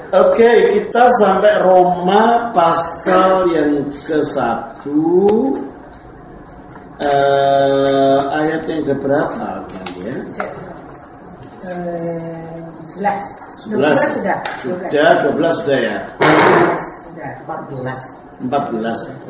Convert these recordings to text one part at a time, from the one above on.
Oke, kita sampai Roma pasal yang ke-1, ayat yang keberapa ya? 11 sudah. 12 sudah ya? Sudah 14 betul.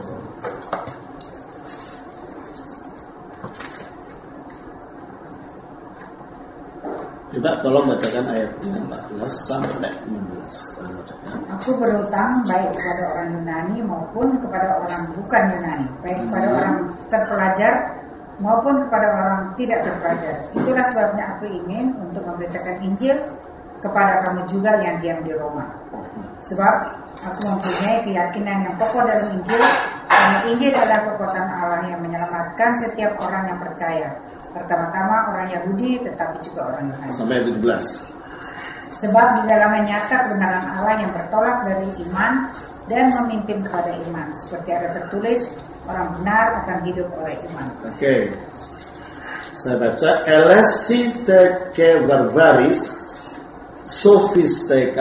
Coba tolong bacakan ayatnya 14 sampai 16. Aku berhutang baik kepada orang Yunani maupun kepada orang bukan Yunani, baik kepada orang terpelajar maupun kepada orang tidak terpelajar. Itulah sebabnya aku ingin untuk memberitakan Injil kepada kamu juga yang diam di Roma. Sebab aku mempunyai keyakinan yang kokoh dalam Injil, karena Injil adalah kekuatan Allah yang menyelamatkan setiap orang yang percaya. Pertama-tama orang Yahudi, tetapi juga orang Yunani. Sampai 17. Sebab di dalamnya nyata kebenaran Allah yang bertolak dari iman dan memimpin kepada iman. Seperti ada tertulis, orang benar akan hidup oleh iman. Oke. Saya baca. Elesi teke barbaris, sofis teke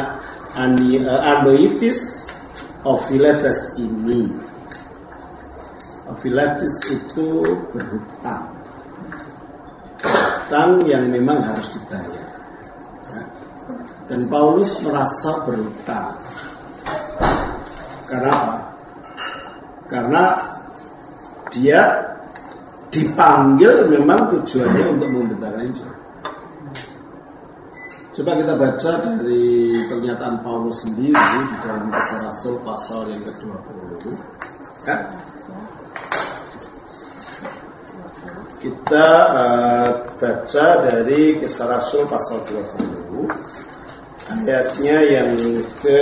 anoifis, ofiletes ini. Ofiletes itu berhutang. Hutang yang memang harus dibayar. Dan Paulus merasa berhutang. Karena apa? Karena dia dipanggil memang tujuannya untuk memberitakan Injil. Coba kita baca dari pernyataan Paulus sendiri di dalam Kisah Rasul pasal yang ke-20. Ya. Kita baca dari Kisah Rasul pasal 20, ayatnya yang ke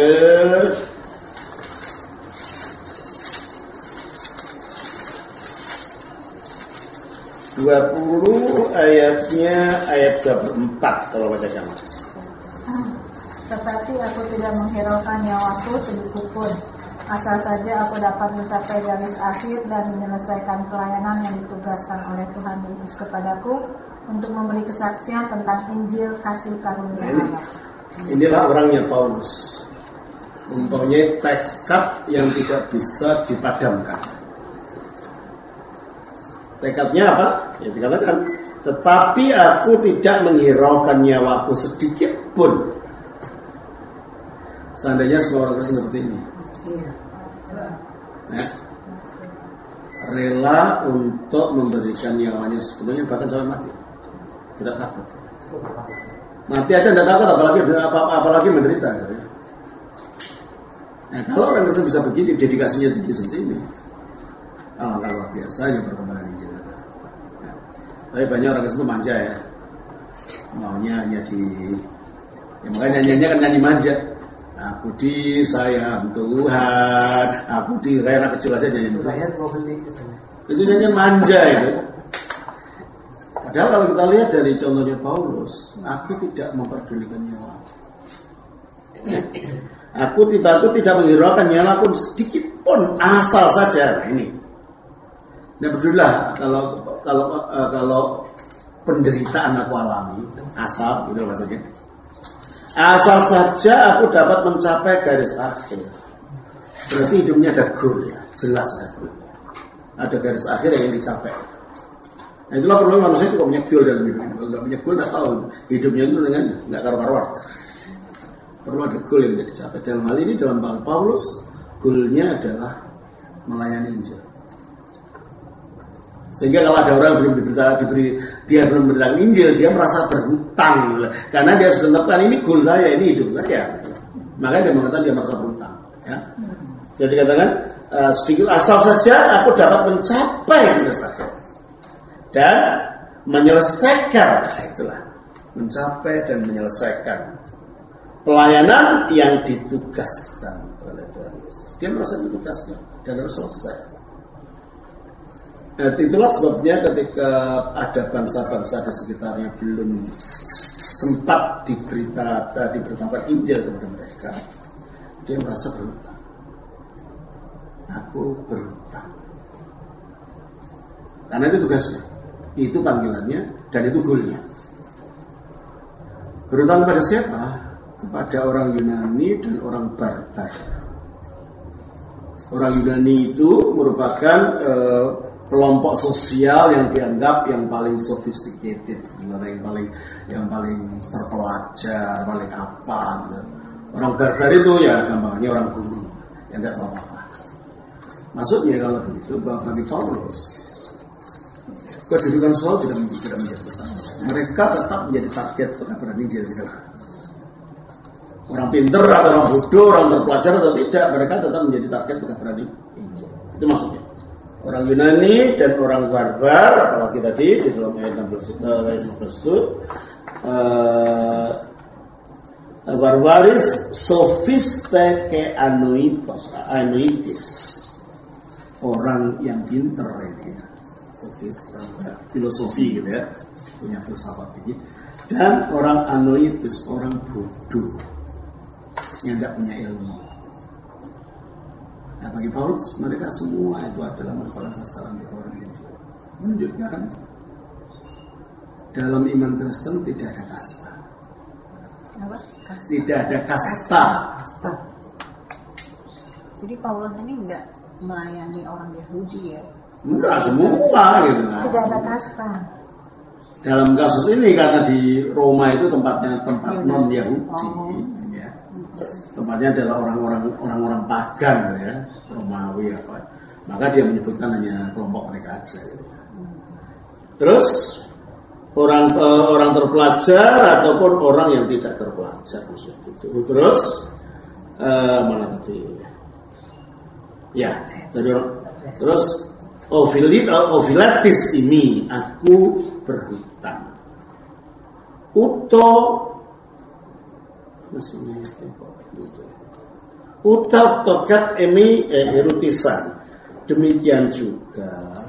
20, ayat 24 kalau baca sama. Tetapi aku tidak menghiraukan nyawaku sedikit pun, asal saja aku dapat mencapai garis akhir dan menyelesaikan pelayanan yang ditugaskan oleh Tuhan Yesus kepadaku untuk memberi kesaksian tentang Injil kasih karunia Allah. Inilah orangnya Paulus, mempunyai tekad yang tidak bisa dipadamkan. Tekadnya apa? Ya dikatakan, tetapi aku tidak menghiraukan nyawaku sedikit pun. Seandainya semua orang Kristen seperti ini, ya, rela untuk memberikan nyawanya sepenuhnya bahkan sampai mati, tidak takut. Mati aja tidak takut, apalagi menderita. Nah, kalau orang Kristen bisa begini, dedikasinya tinggi seperti ini, alangkah luar biasanya perkembangan Injil. Ya. Tapi banyak orang Kristen manja ya, maunya hanya ya makanya nyanyinya kan nyanyi manja. Aku disayang Tuhan, aku direla kecil aja nyanyi. Itu nyanyi manja itu. Padahal kalau kita lihat dari contohnya Paulus, aku tidak memperdulikan nyawa. Aku tidak menghiraukan nyawa pun sedikit pun, asal saja. Nah ini. Nah berdulilah kalau penderitaan aku alami, asal gitu maksudnya. Asal saja aku dapat mencapai garis akhir. Berarti hidupnya ada goal ya, jelas ada goal. Ada garis akhir yang dicapai. Nah itulah perlu manusia itu punya goal dalam hidupnya. Kalau nggak punya goal, nggak tahu hidupnya itu dengan nggak karuan-karuan. Perlu ada goal yang dicapai. Dalam hal ini dalam Paulus, goalnya adalah melayani Injil. Sehingga kalau ada orang belum dia belum memberitakan Injil, dia merasa berhutang karena dia sudah tentukan ini goal saya, ini hidup saya. Makanya dia mengatakan dia merasa berhutang. Ya. Jadi katakan sedikit asal saja aku dapat mencapai garis akhir dan menyelesaikan, itulah mencapai dan menyelesaikan pelayanan yang ditugaskan oleh Tuhan Yesus. Dia merasa ditugaskan dan harus selesai. Itulah sebabnya ketika ada bangsa-bangsa di sekitarnya belum sempat diberitakan Injil kepada mereka, dia merasa berhutang. Aku berhutang. Karena itu tugasnya, itu panggilannya, dan itu goalnya. Berhutang kepada siapa? kepada orang Yunani dan orang barbar. Orang Yunani itu merupakan kelompok sosial yang dianggap yang paling sophisticated, yang paling terpelajar, paling apa. Gitu. Orang barbar itu ya gampangnya orang gunung yang nggak tahu apa. Maksudnya kalau begitu bagi Paulus, kedudukan Saul tidak menjadi besar. Mereka tetap menjadi target kebenaran Injil gitu. Orang pinter atau orang bodoh, orang terpelajar atau tidak, mereka tetap menjadi target kebenaran Injil. Itu maksudnya. Orang Yunani dan orang barbar, apalagi tadi di dalam ayat 15 itu, barbaris sophiste anoitis, orang yang pinter ini, sofis, filosofi gitu ya, punya filsafat ini, dan orang anoitis, orang bodoh yang tidak punya ilmu. Nah, bagi Paulus, mereka semua itu adalah merupakan sasaran di orang Injil. Menunjukkan dalam iman Kristen tidak ada kasta. Apa? Tidak ada kasta. Jadi Paulus ini enggak melayani orang Yahudi ya? Enggak semua gitu. Tidak ada kasta. Dalam kasus ini karena di Roma itu tempat non Yahudi. Tempatnya adalah orang-orang pagan ya, Romawi apa. Maka dia menyebutkan hanya kelompok mereka aja gitu. Terus orang terpelajar ataupun orang yang tidak terpelajar maksud itu. Terus mana tadi? Ya, terus ovilatis ini aku berhutang. Utak tokat emi erutisan. Demikian juga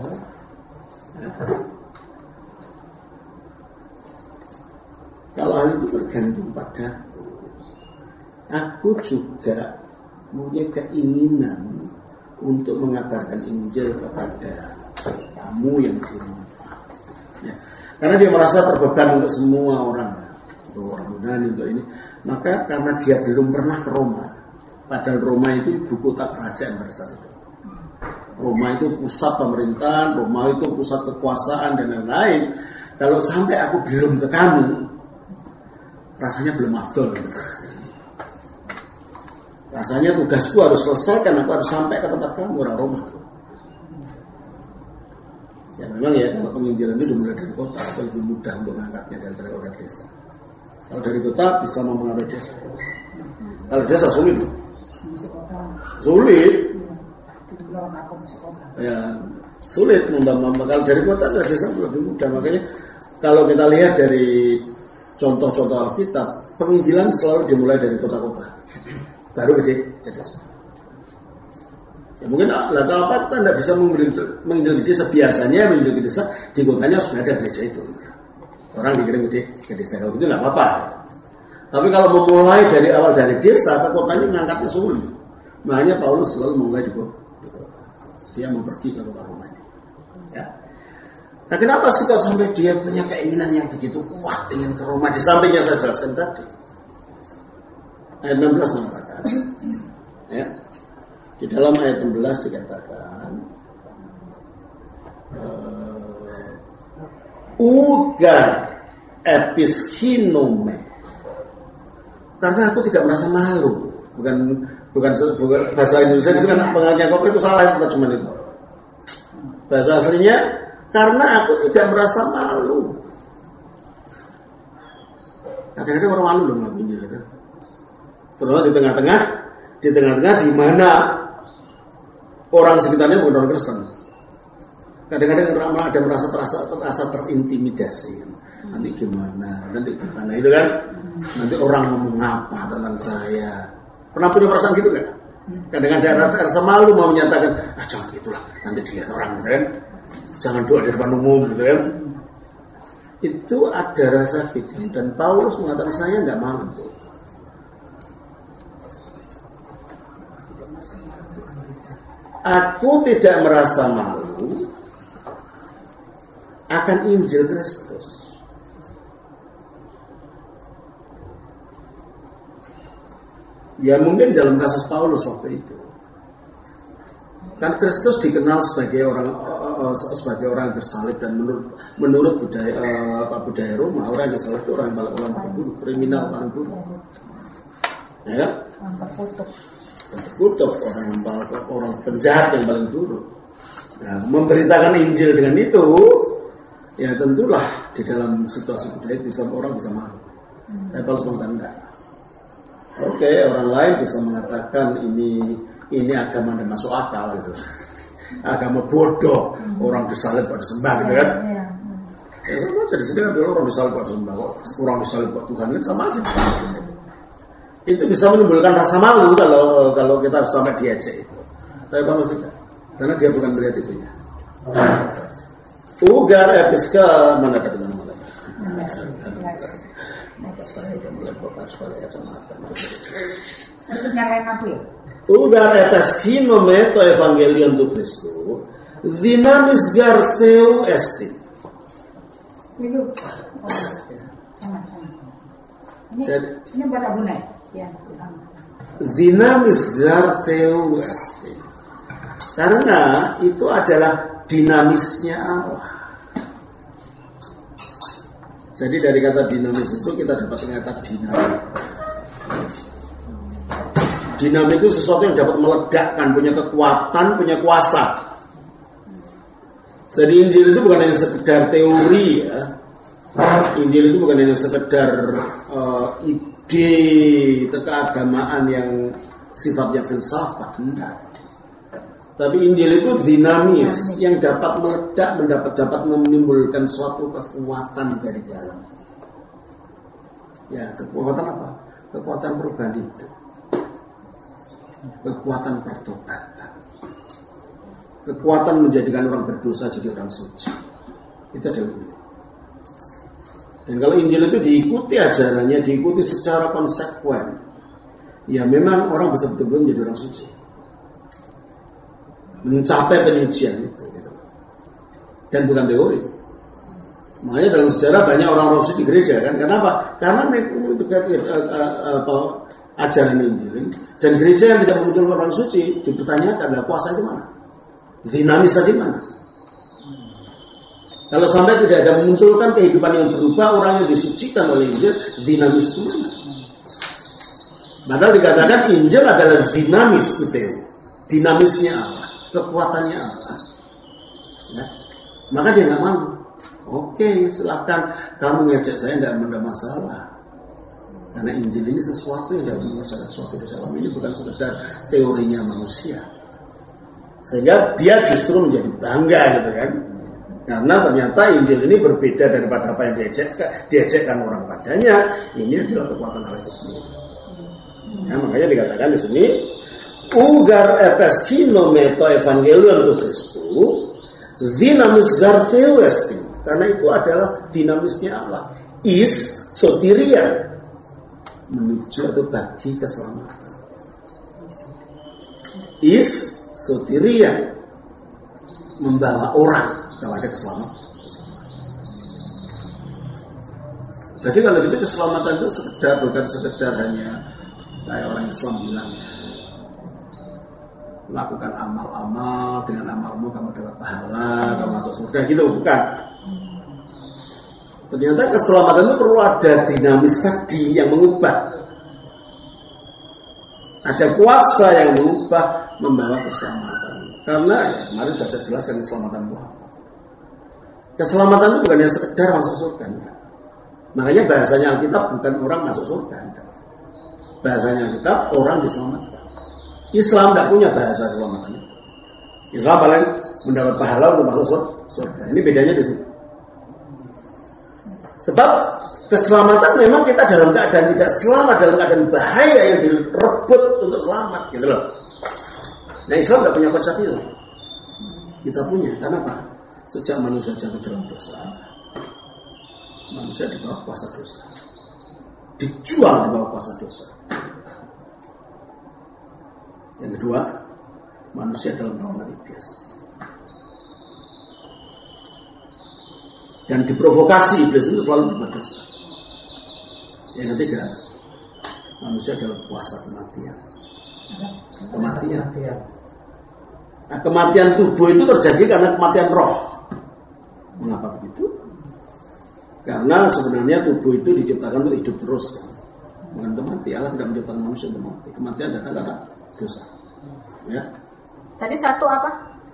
kalau hal itu tergantung padaku, aku juga punya keinginan untuk mengabarkan Injil kepada kamu yang di rumah. Ya. Karena dia merasa terbeban untuk semua orang, untuk orang Yunani, untuk ini. Maka karena dia belum pernah ke Roma, padahal Roma itu ibu kota kerajaan pada saat itu. Roma itu pusat pemerintahan, Roma itu pusat kekuasaan dan lain-lain. Kalau sampai aku belum ke kamu, rasanya belum afdol. Rasanya tugasku harus selesaikan, aku harus sampai ke tempat kamu, orang Roma. Ya memang ya, kalau penginjilan itu dimulai dari kota, atau lebih mudah untuk mengangkatnya daripada orang desa. Kalau dari kota bisa mempengaruhi desa. Kalau desa sulit. Sulit. Ya, sulit membangun. Kalau dari kota ke desa lebih mudah. Makanya kalau kita lihat dari contoh-contoh Alkitab, penginjilan selalu dimulai dari kota-kota, baru ke desa. Ya, mungkin kalau apa kita tidak bisa menginjil ke desa, biasanya menginjil ke desa di kotanya sudah ada gereja itu. Orang dikirim ke desa, kalau itu tidak apa-apa. Tapi kalau memulai dari awal dari desa ke kotanya ngangkatnya sulit. Makanya Paulus selalu memulai di kota. Dia mau pergi ke kota Roma ini. Ya. Nah, kenapa sih kalau sampai dia punya keinginan yang begitu kuat ingin ke Roma? Di sampingnya saya jelaskan tadi. Ayat 16 mengatakan, ya, di dalam ayat 16 dikatakan, ugar episkinome, karena aku tidak merasa malu. Bukan bahasa Indonesia itu kan pengajian kopi itu salah terjemahan itu. Bahasa aslinya karena aku tidak merasa malu. Kadang-kadang orang malu loh melakukan Injil kan. Terus di tengah-tengah di mana orang sekitarnya bukan orang Kristen. Kadang-kadang orang ada terasa terintimidasi. Nanti gimana itu kan? Nanti orang ngomong apa tentang saya? Pernah punya perasaan gitu kan? Kadang-kadang ada rasa malu mau menyatakan, jangan gitulah, nanti dilihat orang gitu kan? Jangan doa di depan umum gitu kan? Itu ada rasa gitu. Dan Paulus mengatakan saya nggak malu. Aku tidak merasa malu akan Injil Kristus. Ya mungkin dalam kasus Paulus waktu itu. Kan Kristus dikenal sebagai orang yang tersalib, dan menurut budaya Roma, orang yang tersalib itu orang paling buruk, kriminal paling buruk. Ya kan? Terkutuk, orang penjahat yang paling buruk. Nah, memberitakan Injil dengan itu, ya tentulah di dalam situasi budaya orang bisa malu. Tapi Paulus mengatakan enggak. Oke, orang lain bisa mengatakan ini agama yang masuk akal gitu. Agama bodoh, orang disalib buat disembah gitu kan. Ya sama aja di sini kan orang disalib buat disembah kok. Orang disalib buat Tuhan kan sama aja. Itu bisa menimbulkan rasa malu kalau kita sampai diejek itu. Tapi Paulus tidak. Karena dia bukan melihat itu ya. Ugar episka mana kata-kata. Mata saya udah mulai harus pakai kacamata. Nyalain aku ya? Ugar epeskino meto evangelion tu Christo dinamis gartheu esti. Itu. Ini buat Abu Nay. Ya. Dinamis gartheu esti. Karena itu adalah dinamisnya Allah. Jadi dari kata dinamis itu kita dapat kata dinamik. Dinamik itu sesuatu yang dapat meledakkan, punya kekuatan, punya kuasa. Jadi Injil itu bukan hanya sekedar teori ya. Injil itu bukan hanya sekedar ide keagamaan yang sifatnya filsafat, enggak. Tapi Injil itu dinamis, yang dapat meledak, dapat menimbulkan suatu kekuatan dari dalam. Ya, kekuatan apa? Kekuatan perubahan hidup, kekuatan pertobatan, kekuatan menjadikan orang berdosa jadi orang suci. Itu adalah Injil. Dan kalau Injil itu diikuti ajarannya, diikuti secara konsekuen, ya memang orang bisa betul-betul menjadi orang suci, mencapai penyucian itu gitu. Dan bukan teori. Makanya dalam sejarah banyak orang-orang suci di gereja kan. Kenapa? Karena itu ajaran Injil. Dan gereja yang tidak memunculkan orang suci dipertanyakan, lah kuasa itu mana? Dinamis tadi mana? Kalau sampai tidak ada memunculkan kehidupan yang berubah, orang yang disucikan oleh Injil, dinamis itu mana? Padahal dikatakan Injil adalah dinamis gitu. Dinamisnya Allah, kekuatannya Allah. Ya. Maka dia nggak malu. Oke, silakan kamu ngejek saya, tidak ada masalah. Karena Injil ini sesuatu yang dapat mengerjakan sesuatu di dalam. Ini bukan sekedar teorinya manusia. Sehingga dia justru menjadi bangga gitu kan. Karena ternyata Injil ini berbeda daripada apa yang diejekkan orang padanya. Ini adalah kekuatan Allah itu sendiri. Ya, makanya dikatakan di sini ugar epeskino meto evangelion tu Christu dinamis gartheu esti. Karena itu adalah dinamisnya Allah. Is soteria, menuju atau bagi keselamatan. Is soteria, membawa orang kepada keselamatan. Jadi kalau gitu keselamatan itu bukan sekedar hanya kayak orang Islam bilang ya, lakukan amal-amal, dengan amalmu kamu dapat pahala, kamu masuk surga gitu, bukan. Ternyata keselamatan itu perlu ada dinamis tadi yang mengubah. Ada kuasa yang mengubah, membawa keselamatan. Karena ya, kemarin sudah saya jelaskan keselamatan itu apa. Keselamatan itu bukan hanya sekedar masuk surga. Enggak. Makanya bahasanya Alkitab bukan orang masuk surga. Enggak. Bahasanya Alkitab orang diselamatkan. Islam tidak punya bahasa keselamatan. Islam paling mendapat pahala untuk masuk surga. Ini bedanya di sini. Sebab keselamatan memang kita dalam keadaan tidak selamat, dalam keadaan bahaya yang direbut untuk selamat, gitu loh. Nah Islam tidak punya konsep itu. Kita punya, karena apa? Sejak manusia jatuh dalam dosa, manusia di bawah kuasa dosa, dijual di bawah kuasa dosa. Yang kedua, manusia dalam naungan iblis. Dan diprovokasi iblis itu selalu berbuat dosa. Yang ketiga, manusia dalam kuasa kematian. Nah, kematian tubuh itu terjadi karena kematian roh. Mengapa begitu? Karena sebenarnya tubuh itu diciptakan untuk hidup terus, kan? Bukan mati. Allah tidak menciptakan manusia untuk mati. Kematian datang karena dosa. Ya. Tadi satu apa?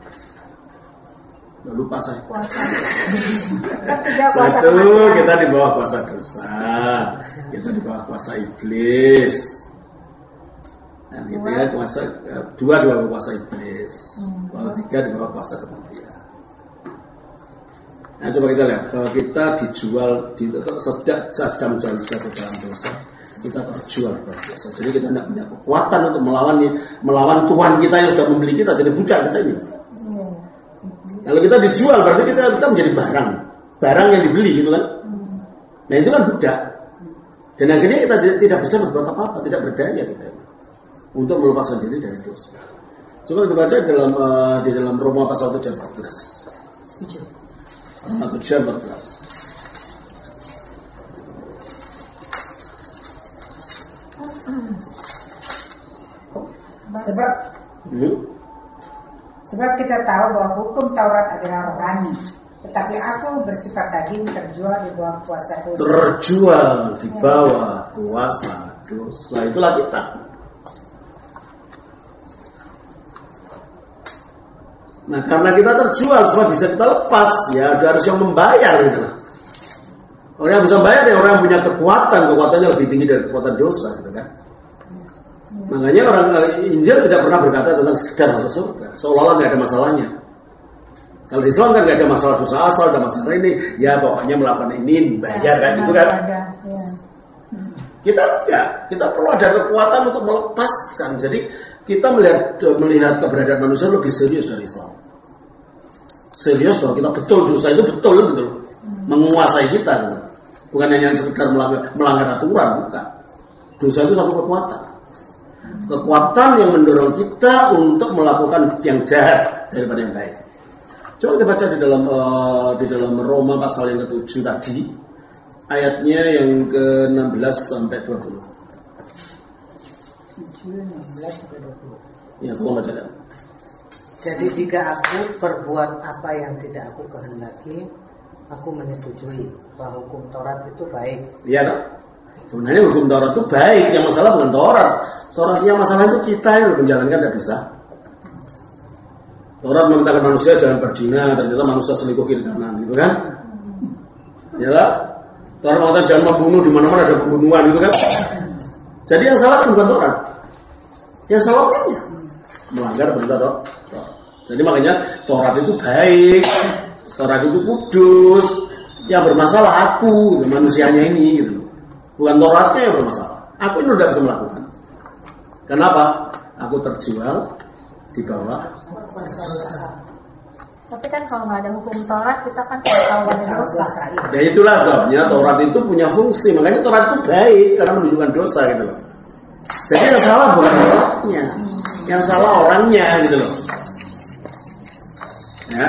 Udah lupa saya. Puasa. Satu, kita di bawah kuasa dosa. Kita di bawah kuasa iblis. Dan ketiga dua di bawah kuasa iblis. Kalau tiga di bawah kuasa kematian. Nah, coba kita lihat. Kalau kita dijual sejak dalam jalan dalam dosa, kita terjual dalam dosa. Jadi kita tidak punya kekuatan untuk melawan Tuhan kita yang sudah membeli kita. Jadi budak kita ini. Kalau kita dijual berarti kita menjadi barang yang dibeli gitu kan. Nah itu kan budak. Dan akhirnya kita tidak bisa berbuat apa-apa, tidak berdaya kita untuk melepaskan diri dari dosa. Coba kita baca di dalam Roma pasal 7 ayat 14. Roma 7 ayat 14. Sebab kita tahu bahwa hukum Taurat adalah rohani, tetapi aku bersifat daging terjual di bawah kuasa dosa. Terjual di bawah kuasa dosa, itulah kita. Nah, karena kita terjual, supaya bisa kita lepas, ya harus yang membayar gitu. Orang yang bisa membayar ya orang yang punya kekuatannya lebih tinggi dari kekuatan dosa gitu kan. Makanya orang Injil tidak pernah berkata tentang sekedar masuk surga, seolah-olah tidak ada masalahnya. Kalau di Islam kan tidak ada masalah dosa asal, ada masalah ini, ya pokoknya melakukan ini bayar kan gitu kan. Kita enggak, kita perlu ada kekuatan untuk melepaskan. Jadi kita melihat keberadaan manusia lebih serius dari Islam. Serius bahwa kita betul dosa itu betul menguasai kita, gitu. Bukan hanya sekedar melanggar aturan, bukan. Dosa itu satu kekuatan yang mendorong kita untuk melakukan yang jahat daripada yang baik. Coba kita baca di dalam Roma pasal yang ke-7 tadi, ayatnya yang ke-16 sampai 20. 7, 16 sampai 20. Ya, tolong baca. Jadi jika aku perbuat apa yang tidak aku kehendaki, aku menyetujui bahwa hukum Taurat itu baik. Iya, tak? Sebenarnya hukum Taurat itu baik, yang masalah bukan Taurat. Tauratnya masalah itu kita yang menjalankan tidak bisa. Taurat memerintahkan manusia jangan berzina, ternyata manusia selingkuh kiri kanan, gitu kan? Ya lah. Taurat mengatakan jangan membunuh, di mana-mana ada pembunuhan, gitu kan? Jadi yang salah kan bukan Taurat, yang salah orangnya melanggar perintah Taurat. Jadi makanya Taurat itu baik, Taurat itu kudus, yang bermasalah aku, gitu, manusianya ini, gitu. Bukan Tauratnya yang bermasalah. Aku ini tidak bisa melakukan. Kenapa? Aku terjual di bawah kuasa dosa. Tapi kan kalau nggak ada hukum Taurat, kita kan tidak tahu ada dosa. Ya itulah sebabnya Taurat itu punya fungsi. Makanya Taurat itu baik karena menunjukkan dosa gitu loh. Jadi yang salah bukan Tauratnya, yang salah orangnya gitu loh. Ya.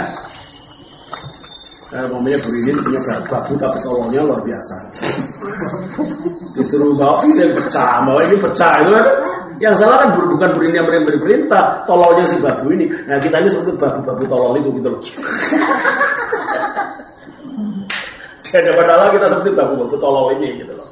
Namanya Burini punya babu tapi tolongnya luar biasa. Disuruh bawa ini pecah, bawa ini pecah itu kan. Yang salah kan bukan Burini yang beri perintah, tololnya si babu ini. Nah kita ini seperti babu tolol itu gitu loh. Dan padahal kita seperti babu tolol ini gitu loh.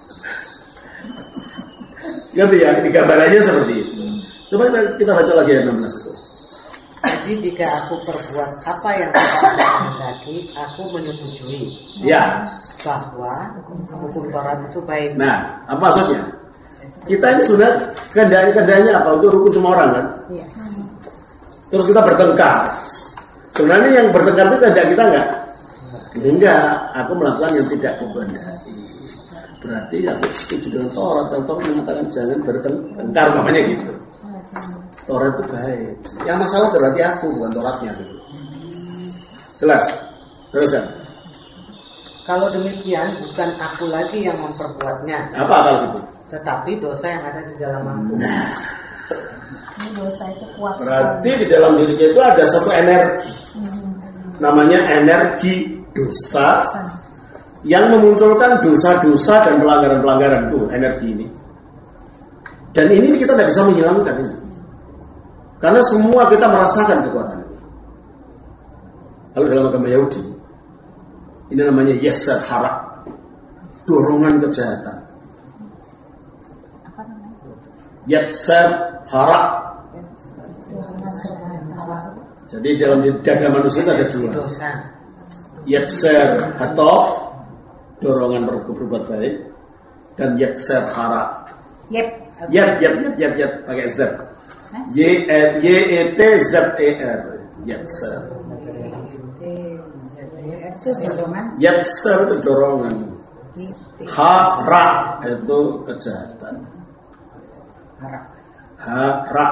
Ngerti ya? Di gambarannya seperti itu. Coba kita baca lagi ayat 16 itu. Jadi jika aku perbuat apa yang tidak aku kehendaki, aku menyetujui. Ya. Bahwa hukum Taurat itu baik. Nah, apa maksudnya? Kita ini sudah kehendaknya apa? Untuk rukun semua orang kan? Iya. Terus kita bertengkar. Sebenarnya yang bertengkar itu kehendak kita enggak? Enggak, aku melakukan yang tidak aku kehendaki. Berarti aku setuju dengan Taurat. Dan Taurat mengatakan jangan bertengkar, namanya gitu. Taurat itu baik. Yang masalah berarti aku, bukan Tauratnya gitu. Jelas? Teruskan. Kalau demikian bukan aku lagi yang memperbuatnya. Apa kalau itu? Tetapi dosa yang ada di dalam aku. Nah, Ini dosa itu kuat. berarti di dalam dirinya itu ada satu energi. Namanya energi dosa yang memunculkan dosa-dosa dan pelanggaran-pelanggaran itu energi ini. Dan ini kita tidak bisa menghilangkan ini. Karena semua kita merasakan kekuatan ini. Kalau dalam agama Yahudi, ini namanya yasar hara, dorongan kejahatan. Yasar hara. Jadi dalam dada manusia itu ada dua. Yasar hatof, dorongan berbuat baik, dan yasar hara. Yat pakai z. Y-E-T-Z-E-R. Yatser. Yatser itu dorongan. Hara itu kejahatan. Hara.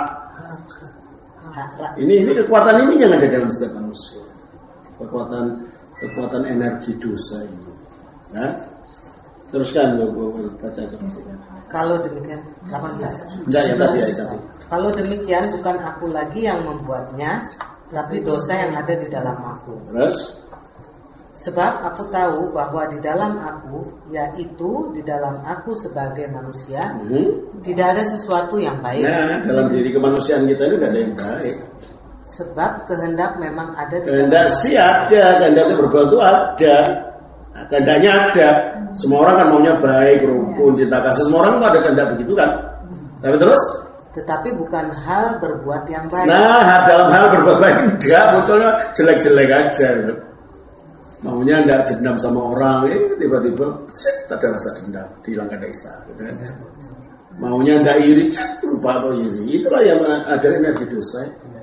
Ini kekuatan ini yang ada dalam setiap manusia. Kekuatan energi dosa ini. Ya? Teruskan baca itu. Kalau demikian 18. Enggak ya tadi. Kalau demikian bukan aku lagi yang membuatnya, tapi dosa yang ada di dalam aku. Terus? Sebab aku tahu bahwa di dalam aku, yaitu di dalam aku sebagai manusia, tidak ada sesuatu yang baik. Nah, dalam diri kemanusiaan kita ini tidak ada yang baik. Sebab kehendak memang ada di kehendak sih ada, kehendaknya berbuat itu ada. Kehendaknya ada. Semua orang kan maunya baik, rukun, cinta kasih. Semua orang itu ada kehendak begitu kan. Tapi terus? Tetapi bukan hal berbuat yang baik. Nah, dalam hal berbuat baik tidak, munculnya jelek-jelek aja. Maunya tidak dendam sama orang, tiba-tiba ada rasa dendam, dihilangkan desa. Gitu kan. Maunya tidak iri, lupa atau iri. Itulah yang ada energi dosa.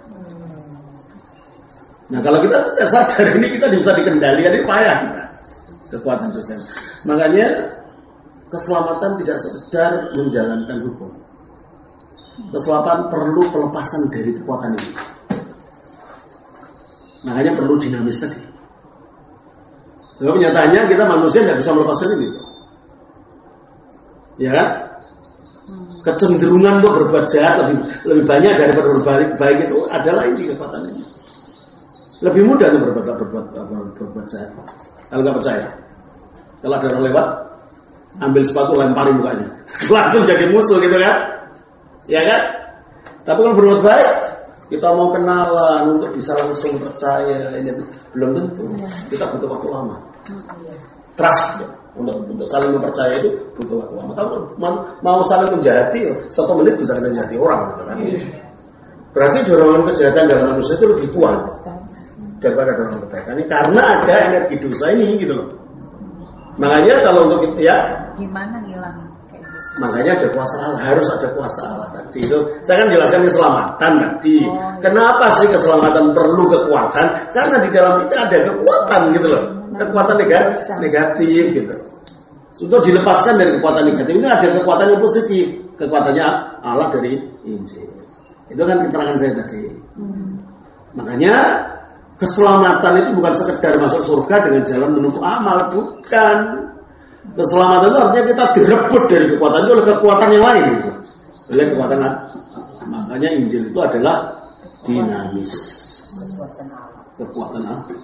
Nah, kalau kita tidak sadar ini, kita bisa dikendalikan, ini payah kita. Kekuatan dosa. Makanya keselamatan tidak sekedar menjalankan hukum. Keselamatan perlu pelepasan dari kekuatan ini. Makanya perlu dinamis tadi. Sebab nyatanya kita manusia tidak bisa melepaskan ini. Ya kan? Kecenderungan untuk berbuat jahat lebih banyak daripada berbuat baik itu adalah ini kekuatan ini. Lebih mudah untuk berbuat jahat. Kalau nggak percaya, kalau ada orang lewat, ambil sepatu lemparin mukanya, langsung jadi musuh gitu kan? Ya kan? Tapi kalau berbuat baik, kita mau kenalan untuk bisa langsung percaya, ini belum tentu. Kita butuh waktu lama. Trust ya. Untuk saling mempercaya itu butuh waktu lama. Tapi mau saling menjahati, 1 menit bisa kita menjahati orang gitu kan? Berarti dorongan kejahatan dalam manusia itu lebih kuat daripada dorongan kebaikan ini, karena ada energi dosa ini gitu loh. Makanya kalau untuk kita ya gimana ngilangin? Makanya ada kuasa Allah, harus ada kuasa Allah tadi itu. Saya kan jelaskan keselamatan tadi. Kenapa sih keselamatan perlu kekuatan? Karena di dalam kita ada kekuatan gitu loh. Kekuatan negatif gitu. Untuk dilepaskan dari kekuatan negatif ini ada kekuatan yang positif. Kekuatannya Allah dari Injil. Itu kan keterangan saya tadi. Makanya keselamatan itu bukan sekedar masuk surga dengan jalan menumpuk amal, bukan. Keselamatan itu artinya kita direbut dari kekuatan itu oleh kekuatan yang lain gitu. Oleh kekuatan Allah. Makanya Injil itu adalah dinamis. Kekuatan Allah.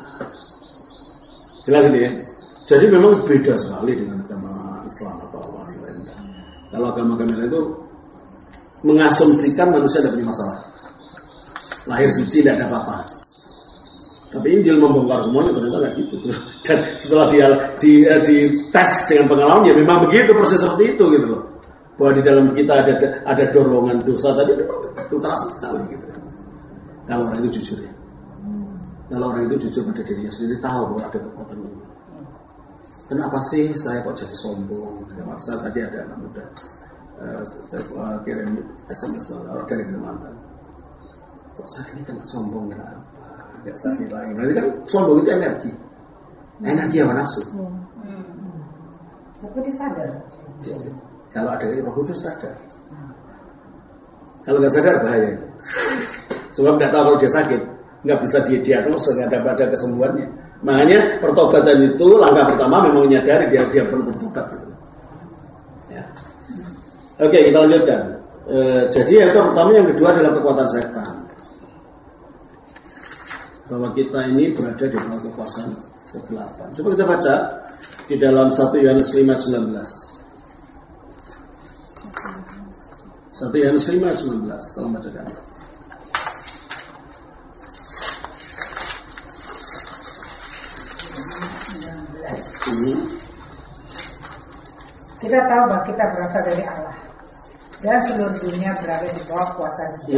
Jelas ini ya. Jadi memang beda sekali dengan agama Islam atau agama lain. Kalau agama-agama lain itu mengasumsikan manusia tidak punya masalah. Lahir suci tidak ada apa-apa. Tapi Injil membongkar semuanya, ternyata nggak gitu. Dan setelah dia dites dengan pengalaman, ya memang begitu, persis seperti itu gitu loh. Bahwa di dalam kita ada dorongan dosa tadi, memang itu terasa sekali gitu. Kalau orang itu jujur ya. Kalau orang itu jujur pada dirinya sendiri, tahu bahwa ada kekuatan ini. Kenapa sih saya kok jadi sombong? Saat tadi ada anak muda kirim SMS dari Kalimantan. Kok saya ini kan sombong kenapa? Gak sakit lagi. Berarti kan sombong itu energi apa nafsu? Tapi dia sadar. Kalau ada Roh Kudus sadar. Kalau nggak sadar bahaya itu. Sebab nggak tahu kalau dia sakit, nggak bisa didiagnosa, nggak ada kesembuhannya. Makanya pertobatan itu langkah pertama memang menyadari dia perlu bertobat gitu. Ya. Oke, kita lanjutkan. Jadi yang pertama, yang kedua adalah kekuatan setan. Bahwa kita ini berada di bawah kekuasaan kegelapan. Coba kita baca di dalam 1 Yohanes 5:19. 1 Yohanes 5 ayat 19, tolong bacakan. Kita tahu bahwa kita berasal dari Allah dan seluruh dunia berada di bawah kuasa sejahat.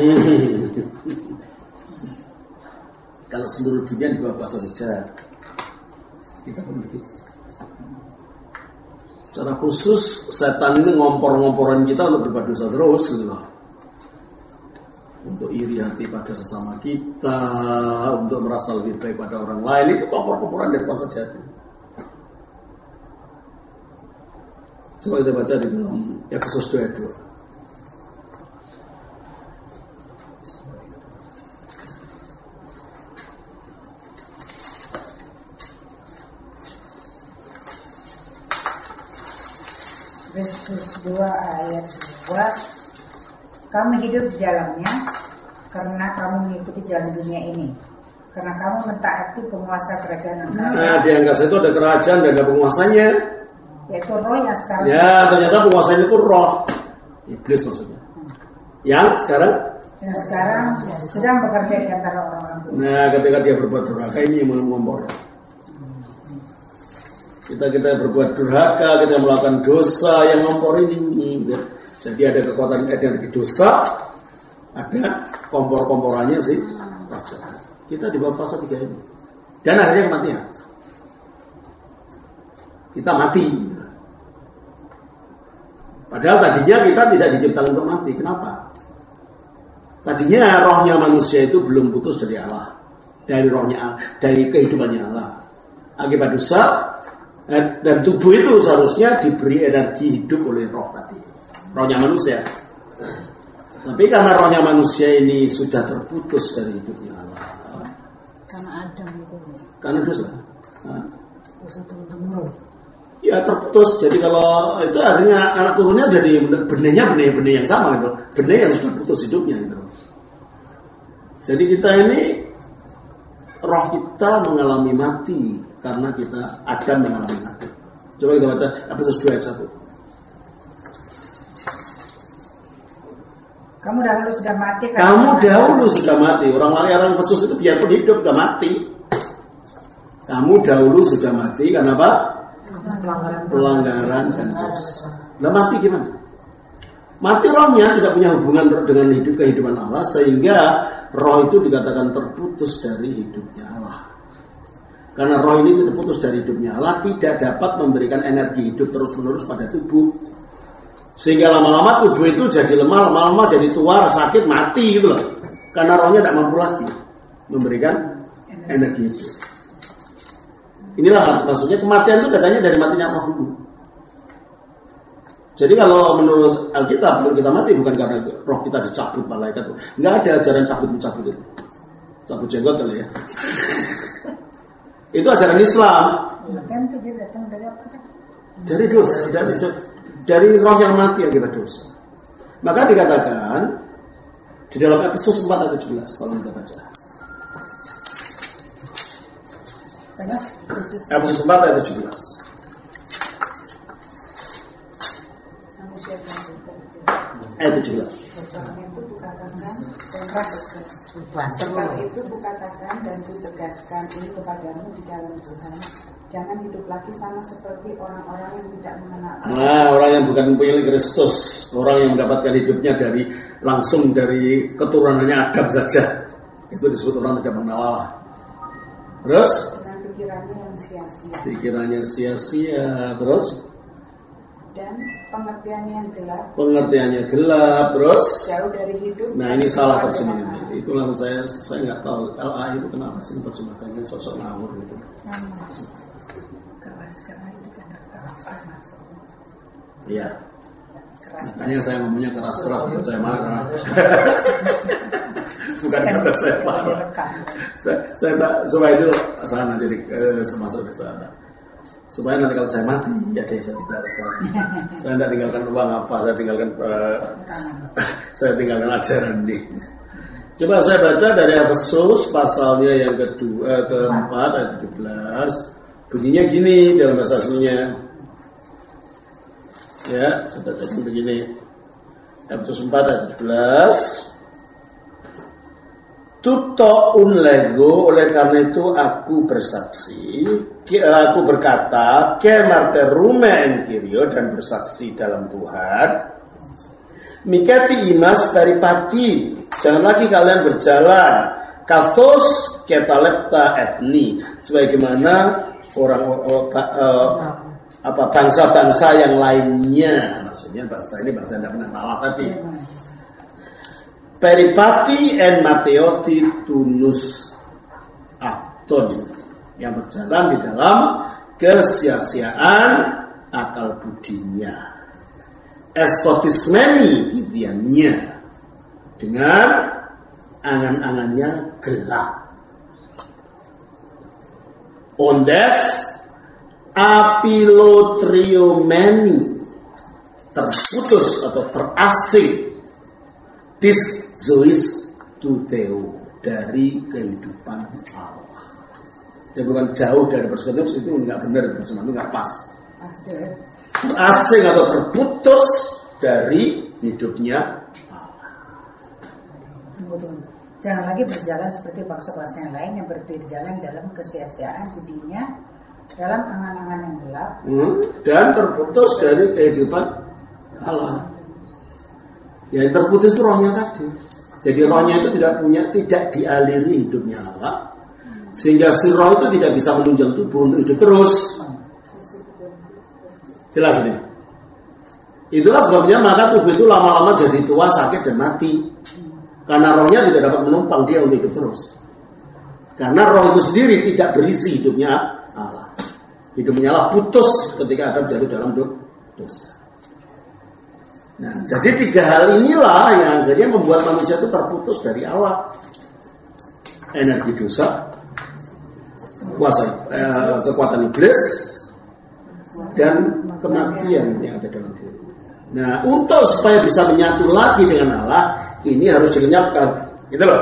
Kalau seluruh dunia di bawah kuasa sejahat, kita pun begitu. Secara khusus setan ini ngompor-ngomporan kita untuk berbuat dosa terus gitu loh. Untuk iri hati pada sesama kita, untuk merasa lebih baik pada orang lain, itu kompor-komporan dari kuasa jahat. Coba kita baca di dalam Efesus 2 ayat 2. Efesus 2 ayat 2. Kamu hidup di dalamnya karena kamu mengikuti jalan dunia ini. Karena kamu mentaati penguasa kerajaan angkasa. Nah, di angkasa itu ada kerajaan dan ada penguasanya. Yaitu roh yang sekarang. Ya, ternyata penguasanya itu roh. Iblis maksudnya. Yang sekarang sedang bekerja di antara orang-orang itu. Nah, ketika dia berbuat durhaka, ini yang mengompor. Kita berbuat durhaka, kita melakukan dosa yang ngompor ini. Jadi ada kekuatan energi dosa, ada kompor-komporannya sih. Kita di bawah kuasa 3 ini. Dan akhirnya kematian. Kita mati. Padahal tadinya kita tidak diciptakan untuk mati. Kenapa? Tadinya rohnya manusia itu belum putus dari Allah, dari rohnya, dari kehidupannya Allah. Akibat dosa, dan tubuh itu seharusnya diberi energi hidup oleh roh tadi, rohnya manusia. Tapi karena rohnya manusia ini sudah terputus dari hidupnya Allah. Karena Adam itu. Karena dosa. Dosa turun-temurun. Ya terputus. Jadi kalau itu artinya anak turunnya jadi benihnya benih yang sama gitu. Benih yang sudah putus hidupnya gitu. Jadi kita ini roh kita mengalami mati karena kita Adam mengalami mati. Coba kita baca Efesus 2 ayat 1. Kamu dahulu sudah mati. Orang Efesus itu biarpun hidup sudah mati. Kamu dahulu sudah mati karena apa? Pelanggaran dan dosa. Nah, mati gimana? Mati rohnya tidak punya hubungan dengan kehidupan Allah, sehingga roh itu dikatakan terputus dari hidupnya Allah. Karena roh ini terputus dari hidupnya Allah, tidak dapat memberikan energi hidup terus-menerus pada tubuh. Sehingga lama-lama tubuh itu jadi lemah, lama-lama jadi tua, sakit, mati gitu loh. Karena rohnya tidak mampu lagi memberikan energi hidup. Inilah maksudnya kematian itu katanya dari matinya roh dulu. Jadi kalau menurut Alkitab kita mati bukan karena roh kita dicabut malaikat. Nggak ada ajaran cabut-mencabut itu. Cabut jenggot kali ya. Itu ajaran Islam. Kan itu dia datang dari apa? Dari dosa, dari roh yang mati akibat dosa. Maka dikatakan di dalam Efesus 4 ayat 17 kalau kita baca. Efesus 4 ayat 17. Ayat 17. Sebab itu kukatakan dan kutegaskan ini kepadamu di dalam Tuhan, jangan hidup lagi sama seperti orang-orang yang tidak mengenal Allah. Nah, orang yang bukan milik Kristus, orang yang mendapatkan hidupnya langsung dari keturunannya Adam saja, itu disebut orang tidak mengenal Allah. Terus? Dengan pikirannya yang sia-sia. Pikirannya sia-sia, terus? Dan pengertiannya yang gelap. Pengertiannya gelap, terus? Jauh dari hidup. Nah, ini salah terjemahan ini. Itulah saya nggak tahu LA itu kenapa sih terjemahannya sosok ngawur gitu. Keras karena itu kan keras masuk. Iya. Makanya saya ngomongnya keras-keras bukan saya marah. Bukan karena saya marah. Saya tak supaya itu sana jadi masuk ke sana. Supaya nanti kalau saya mati ya saya tinggalkan. Saya tidak tinggalkan uang apa, saya tinggalkan ajaran ini. Coba saya baca dari Efesus pasalnya yang keempat ayat 17. Bunyinya gini dalam bahasa aslinya. Ya, saya bacakan begini. Efesus 4 ayat 17. Tuto un lego, oleh karena itu aku bersaksi, aku berkata, ke marterume en kirio, dan bersaksi dalam Tuhan. Mikati imas peripati, jangan lagi kalian berjalan kathos ketalepta etni, sebagaimana bangsa-bangsa yang lainnya, maksudnya bangsa ini bangsa yang tidak pernah Allah tadi. Peripati en mateoti tunus akton, yang berjalan di dalam kesia-siaan akal budinya, eskotismeni giziannya, dengan angan-angannya gelap. Ondes apilotriomeni, terputus atau terasing, tis zois tuteo, dari kehidupan Allah. Jadi bukan jauh dari persekutuan, itu nggak benar, itu nggak pas. Terasing atau terputus dari hidupnya Allah. Tunggu. Jangan lagi berjalan seperti bangsa-bangsa yang lain yang berjalan dalam kesia-siaan budinya, dalam angan-angan yang gelap, dan terputus dari kehidupan Allah. Yang terputus itu rohnya tadi. Jadi rohnya itu tidak dialiri hidupnya Allah, sehingga si roh itu tidak bisa menunjang tubuh untuk hidup terus. Jelas ini. Itulah sebabnya maka tubuh itu lama-lama jadi tua, sakit dan mati. Karena rohnya tidak dapat menumpang dia untuk hidup terus. Karena roh itu sendiri tidak berisi hidupnya Allah. Hidupnya Allah putus ketika Adam jatuh dalam dosa. Nah, jadi 3 hal inilah yang akhirnya membuat manusia itu terputus dari Allah. Energi dosa, kekuatan iblis, dan kematian yang ada dalam diri. Nah, untuk supaya bisa menyatu lagi dengan Allah, ini harus dilenyapkan. Gitu loh.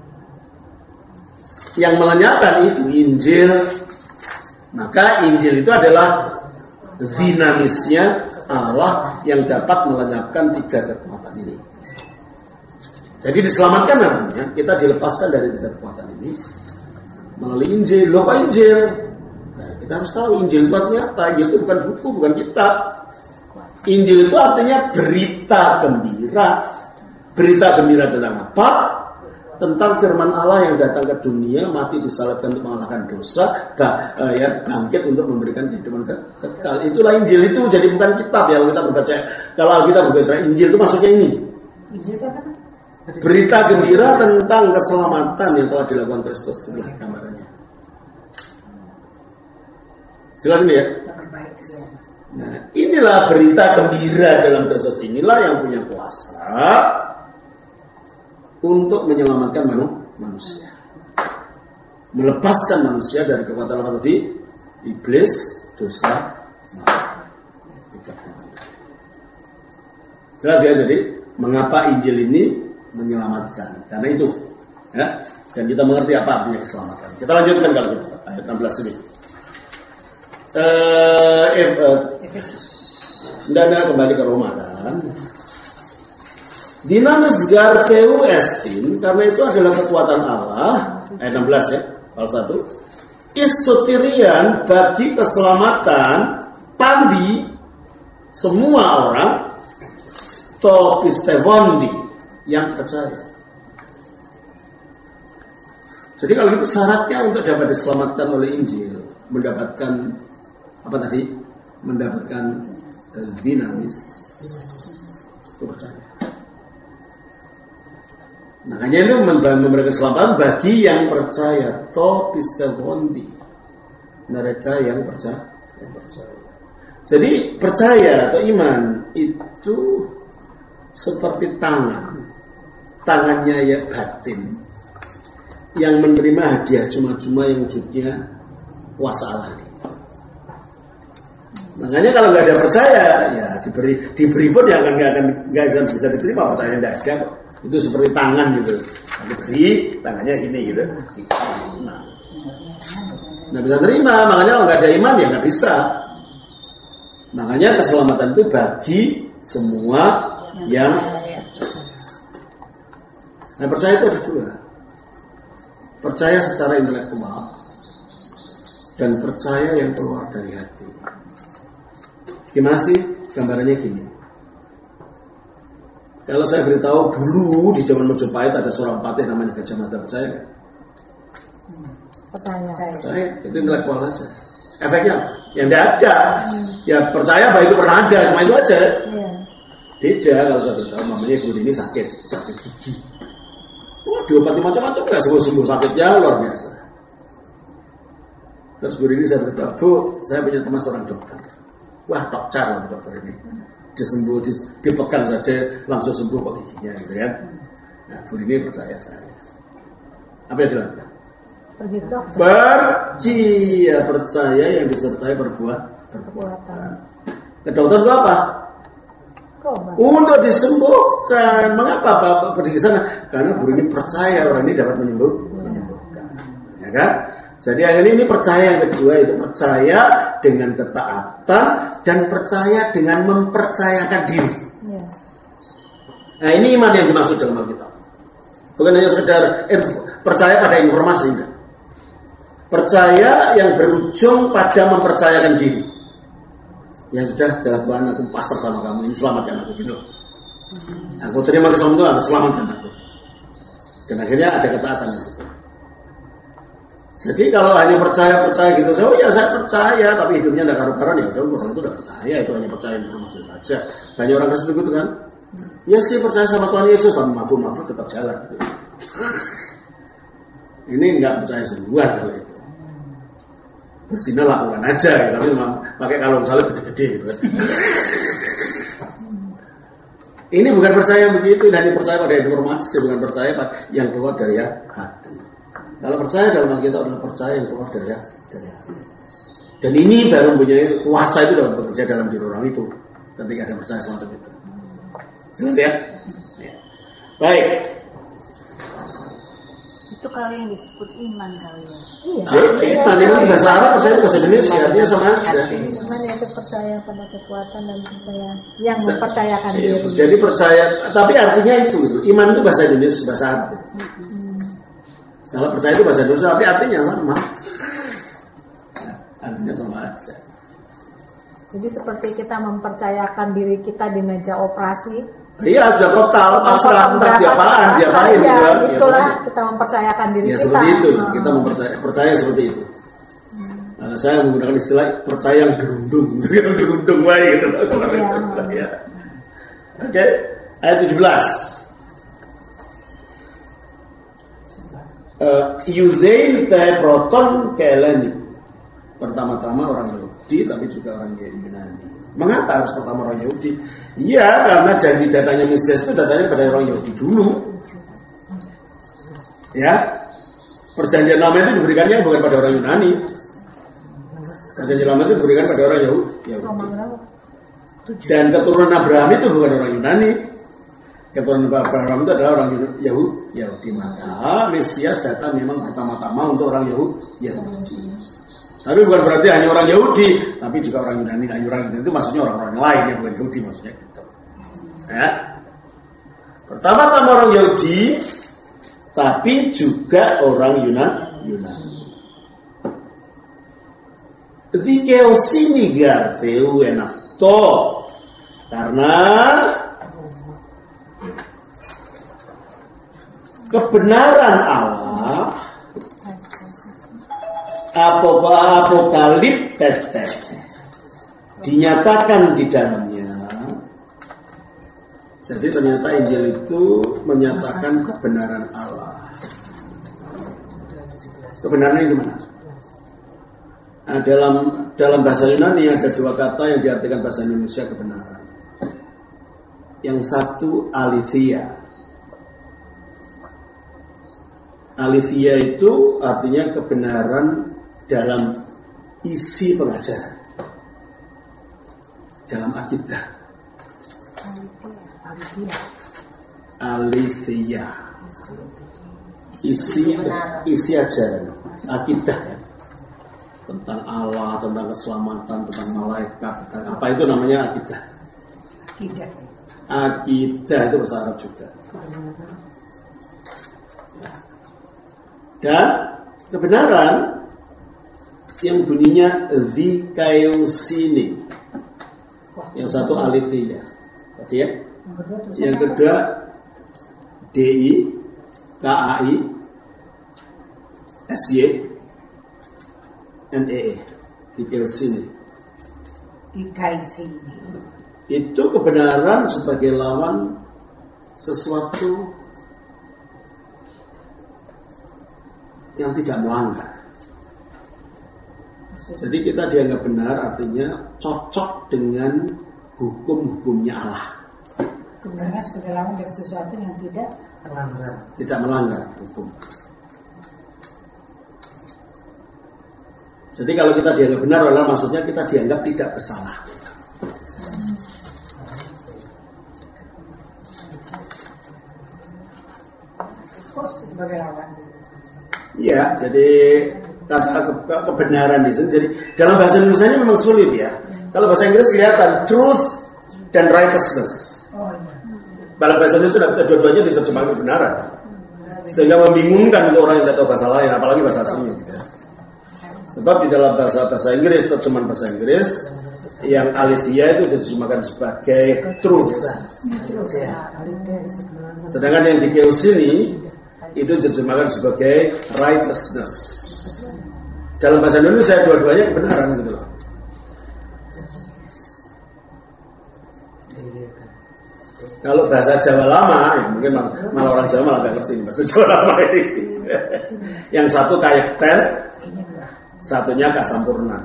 Yang melenyapkan itu Injil. Maka Injil itu adalah dinamisnya Allah yang dapat melenyapkan 3 kekuatan ini. Jadi diselamatkan artinya kita dilepaskan dari 3 kekuatan ini melalui Injil. Loh, kok Injil? Nah, kita harus tahu Injil itu artinya apa. Injil itu bukan buku, bukan kitab. Injil itu artinya berita gembira. Berita gembira tentang apa? Tentang firman Allah yang datang ke dunia, mati disalibkan untuk mengalahkan dosa, bangkit untuk memberikan kehidupan kekal. Itulah Injil itu. Jadi bukan kitab ya. Kita berbaca, kalau kita berbaca Injil itu maksudnya ini. Injil itu apa? Berita gembira tentang keselamatan yang telah dilakukan Kristus. Itulah gambarannya. Jelas ini ya? Nah, inilah berita gembira dalam Kristus. Inilah yang punya kuasa untuk menyelamatkan manusia, melepaskan manusia dari kekuatan apa tadi? Iblis, dosa, jelas ya. Jadi mengapa Injil ini menyelamatkan? Karena itu ya. Dan kita mengerti apa artinya keselamatan. Kita lanjutkan kalau kita ayat 16 ini. Efesus. Anda kembali ke Roma kan? Dinamis garteu estin, karena itu adalah kekuatan Allah. Ayat 16 ya, pasal 1. Isotirian, bagi keselamatan pandi semua orang, topistevondi, yang percaya. Jadi kalau itu syaratnya untuk dapat diselamatkan oleh Injil, mendapatkan apa tadi? Mendapatkan dinamis, itu percaya. Makanya itu memberikan keselamatan bagi yang percaya, topistevondi, mereka yang percaya. Jadi percaya atau iman itu seperti tangannya ya batin yang menerima hadiah cuma-cuma yang wujudnya kuasa Allah. Makanya kalau nggak ada percaya, ya diberi pun ya nggak bisa diterima, percaya tidak ada. Itu seperti tangan gitu, diberi tangannya gini gitu. Nggak bisa terima, makanya kalau nggak ada iman ya nggak bisa. Makanya keselamatan itu bagi semua yang percaya. Nah, percaya itu ada dua. Percaya secara intelektual dan percaya yang keluar dari hati. Gimana sih gambarannya gini? Kalau saya beritahu dulu di zaman Majapahit ada seorang patih namanya Gajah Mada, percaya nggak? Percaya. Itu intelektual saja. Efeknya yang tidak ada. Ya percaya bahwa itu pernah ada, cuma itu aja. Beda kalau saya beritahu mamanya ibu ini sakit gigi. Wah, diobati macam-macam nggak sembuh sakitnya luar biasa. Terus Bu ini saya beritahu, Bu, saya punya teman seorang dokter. Wah, dokter ini. Disembuh, dipegang saja langsung sembuh kok giginya gitu kan. Nah, Bu ini percaya saya. Apa yang dilakukan? Pergi, ya percaya yang disertai perbuatan. Ke dokter itu apa? Untuk disembuhkan. Mengapa Bapak pergi ke sana? Karena Bu ini percaya orang ini dapat menyembuhkan. Ya kan? Jadi ini percaya yang kedua, itu percaya dengan ketaatan dan percaya dengan mempercayakan diri. Nah, ini iman yang dimaksud dalam Alkitab. Bukan hanya sekedar percaya pada informasi, enggak. Percaya yang berujung pada mempercayakan diri. Ya sudah, jalan Tuhan, aku pasrah sama kamu, ini selamatkan aku gitu. Aku terima keselamatan Tuhan, selamatkan aku. Dan akhirnya ada ketaatan di situ. Jadi kalau hanya percaya gitu, saya percaya, tapi hidupnya tidak karu-karuan, ya udah orang itu udah percaya, itu hanya percaya informasi saja. Banyak orang Kristen gitu kan, ya sih percaya sama Tuhan Yesus, tapi mabuk tetap jalan gitu. Ini nggak percaya sungguhan kalau itu. Berzina lakukan aja, ya, tapi pakai kalung salib gede-gede gitu kan. Ini bukan percaya begitu, hanya percaya pada informasi, bukan percaya yang keluar dari hati. Kalau percaya dalam Alkitab adalah percaya yang keluar dari hati. Dan ini baru mempunyai kuasa itu dalam bekerja dalam diri orang itu, ketika ada percaya semacam itu. Jelas ya? Baik. Itu kali yang disebut iman kali ya. Iman itu bahasa Arab, percaya itu bahasa Indonesia, artinya sama aja. Iman itu percaya pada kekuatan dan percaya yang mempercayakan diri. Jadi percaya, tapi artinya itu. Iman itu bahasa Indonesia, bahasa Arab. Kalau percaya itu bahasa Indonesia, tapi artinya sama. Artinya sama aja. Jadi seperti kita mempercayakan diri kita di meja operasi. Iya, sudah total pasrah, entah diapain ya, itulah kita mempercayakan diri kita. Seperti itu, kita percaya seperti itu. Nah, saya menggunakan istilah percaya yang gerundung, gerundung baik gitu. Ya. Oke, ayat 17. Yudain te proton keleni. Pertama-tama orang Yahudi, tapi juga orang Yunani. Mengapa harus pertama orang Yahudi? Iya, karena janji datanya Mesias itu datanya pada orang Yahudi dulu. Ya, perjanjian lama itu diberikannya bukan pada orang Yunani. Perjanjian lama itu diberikan pada orang Yahudi. Dan keturunan Abraham itu bukan orang Yunani. Keturunan Abraham itu adalah orang Yahudi. Maka Mesias datang memang pertama-tama untuk orang Yahudi. Tapi bukan berarti hanya orang Yahudi, tapi juga orang Yunani. Nah, orang Yunani itu maksudnya orang-orang lain yang bukan Yahudi maksudnya gitu. Ya. Pertama-tama orang Yahudi, tapi juga orang Yunani. Δικαιοσύνη Θεού εν αυτό, karena kebenaran Allah apokaliptete dinyatakan di dalamnya. Jadi ternyata Injil itu menyatakan kebenaran Allah. Kebenaran itu gimana? Nah, dalam bahasa Yunani ada dua kata yang diartikan bahasa Indonesia kebenaran. Yang satu aletheia. Aletheia itu artinya kebenaran dalam isi pengajaran, dalam akidah. Aletheia. Isi ajaran, akidah kan? Tentang Allah, tentang keselamatan, tentang malaikat, tentang apa itu namanya akidah. Akidah itu bahasa Arab juga. Dan kebenaran yang bunyinya dzikausini. Yang satu alifiyah. Berarti ya? Yang kedua DI KAI SY NEE. Dzikausini. Itu kebenaran sebagai lawan sesuatu yang tidak melanggar. Jadi kita dianggap benar artinya cocok dengan hukum-hukumnya Allah. Kebenaran sebagai lawan dari sesuatu yang tidak melanggar. Tidak melanggar hukum. Jadi kalau kita dianggap benar adalah maksudnya kita dianggap tidak bersalah. Sebagai lawan. Iya, jadi kata kebenaran di sini. Jadi dalam bahasa Indonesia memang sulit ya. Kalau bahasa Inggris kelihatan truth dan righteousness. Dalam bahasa Indonesia sudah bisa dua-duanya diterjemahkan kebenaran. Sehingga membingungkan untuk orang yang tidak tahu bahasa lain, apalagi bahasa aslinya. Sebab di dalam bahasa Inggris, terjemahan bahasa Inggris, yang alifiyah itu diterjemahkan sebagai truth. Sedangkan yang di Keus ini itu diterjemahkan sebagai righteousness. Dalam bahasa Indonesia dua-duanya kebenaran gitu loh. Kalau bahasa Jawa lama, ya mungkin malah orang Jawa malah gak ngerti bahasa Jawa lama ini. Yang satu kayak ten, satunya kasampurna.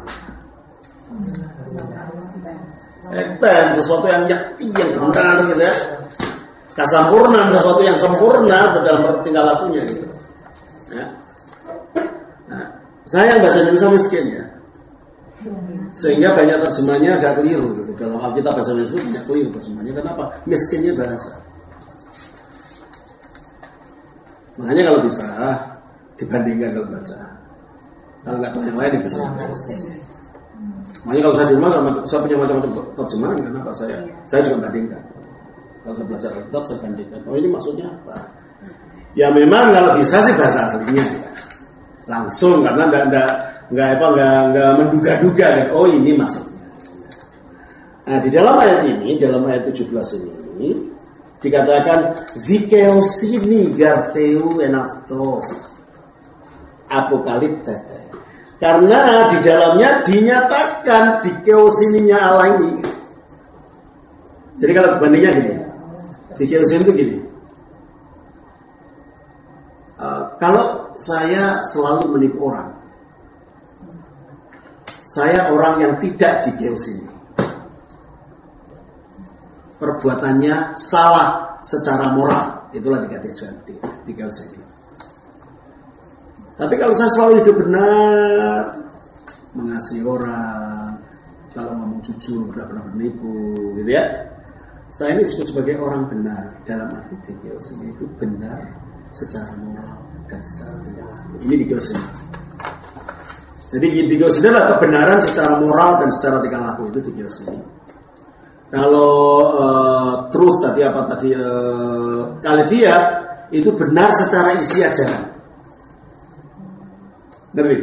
Ten sesuatu yang yakti, yang benar gitu ya. Kasampurna sesuatu yang sempurna dalam tingkah lakunya gitu. Ya. Nah, saya yang bahasa Indonesia miskin ya. Sehingga banyak terjemahnya agak keliru gitu. Dalam Alkitab bahasa Indonesia itu banyak keliru terjemahnya. Kenapa? Miskinnya bahasa. Makanya kalau bisa dibandingkan kalau baca. Kalau nggak tahu yang lain bisa. Makanya kalau saya di rumah saya punya macam-macam terjemahan. Kenapa saya juga bandingkan. Kalau saya belajar Alkitab saya bandingkan. Oh ini maksudnya apa? Ya memang kalau bisa sih bahasa aslinya ya. Langsung karena nggak menduga-duga dan oh ini maksudnya. Nah di dalam ayat ini, dalam ayat 17 ini dikatakan Dzikausini gartheu enafto apokaliptete. Karena di dalamnya dinyatakan Dzikausininya Allah ini. Jadi kalau bandingnya gini, Dzikausini itu gini. Kalau saya selalu menipu orang, saya orang yang tidak Dzikausini. Perbuatannya salah secara moral, itulah dikatakan Dzikausini. Tapi kalau saya selalu hidup benar, mengasihi orang, kalau ngomong jujur, tidak pernah menipu, gitu ya. Saya ini disebut sebagai orang benar. Dalam arti Dzikausini itu benar secara moral dan secara tingkah laku. Ini Dzikausini. Jadi Dzikausini adalah kebenaran secara moral dan secara tingkah laku, itu Dzikausini. Kalau truth tadi Kalifia itu benar secara isi ajaran. Ngerti?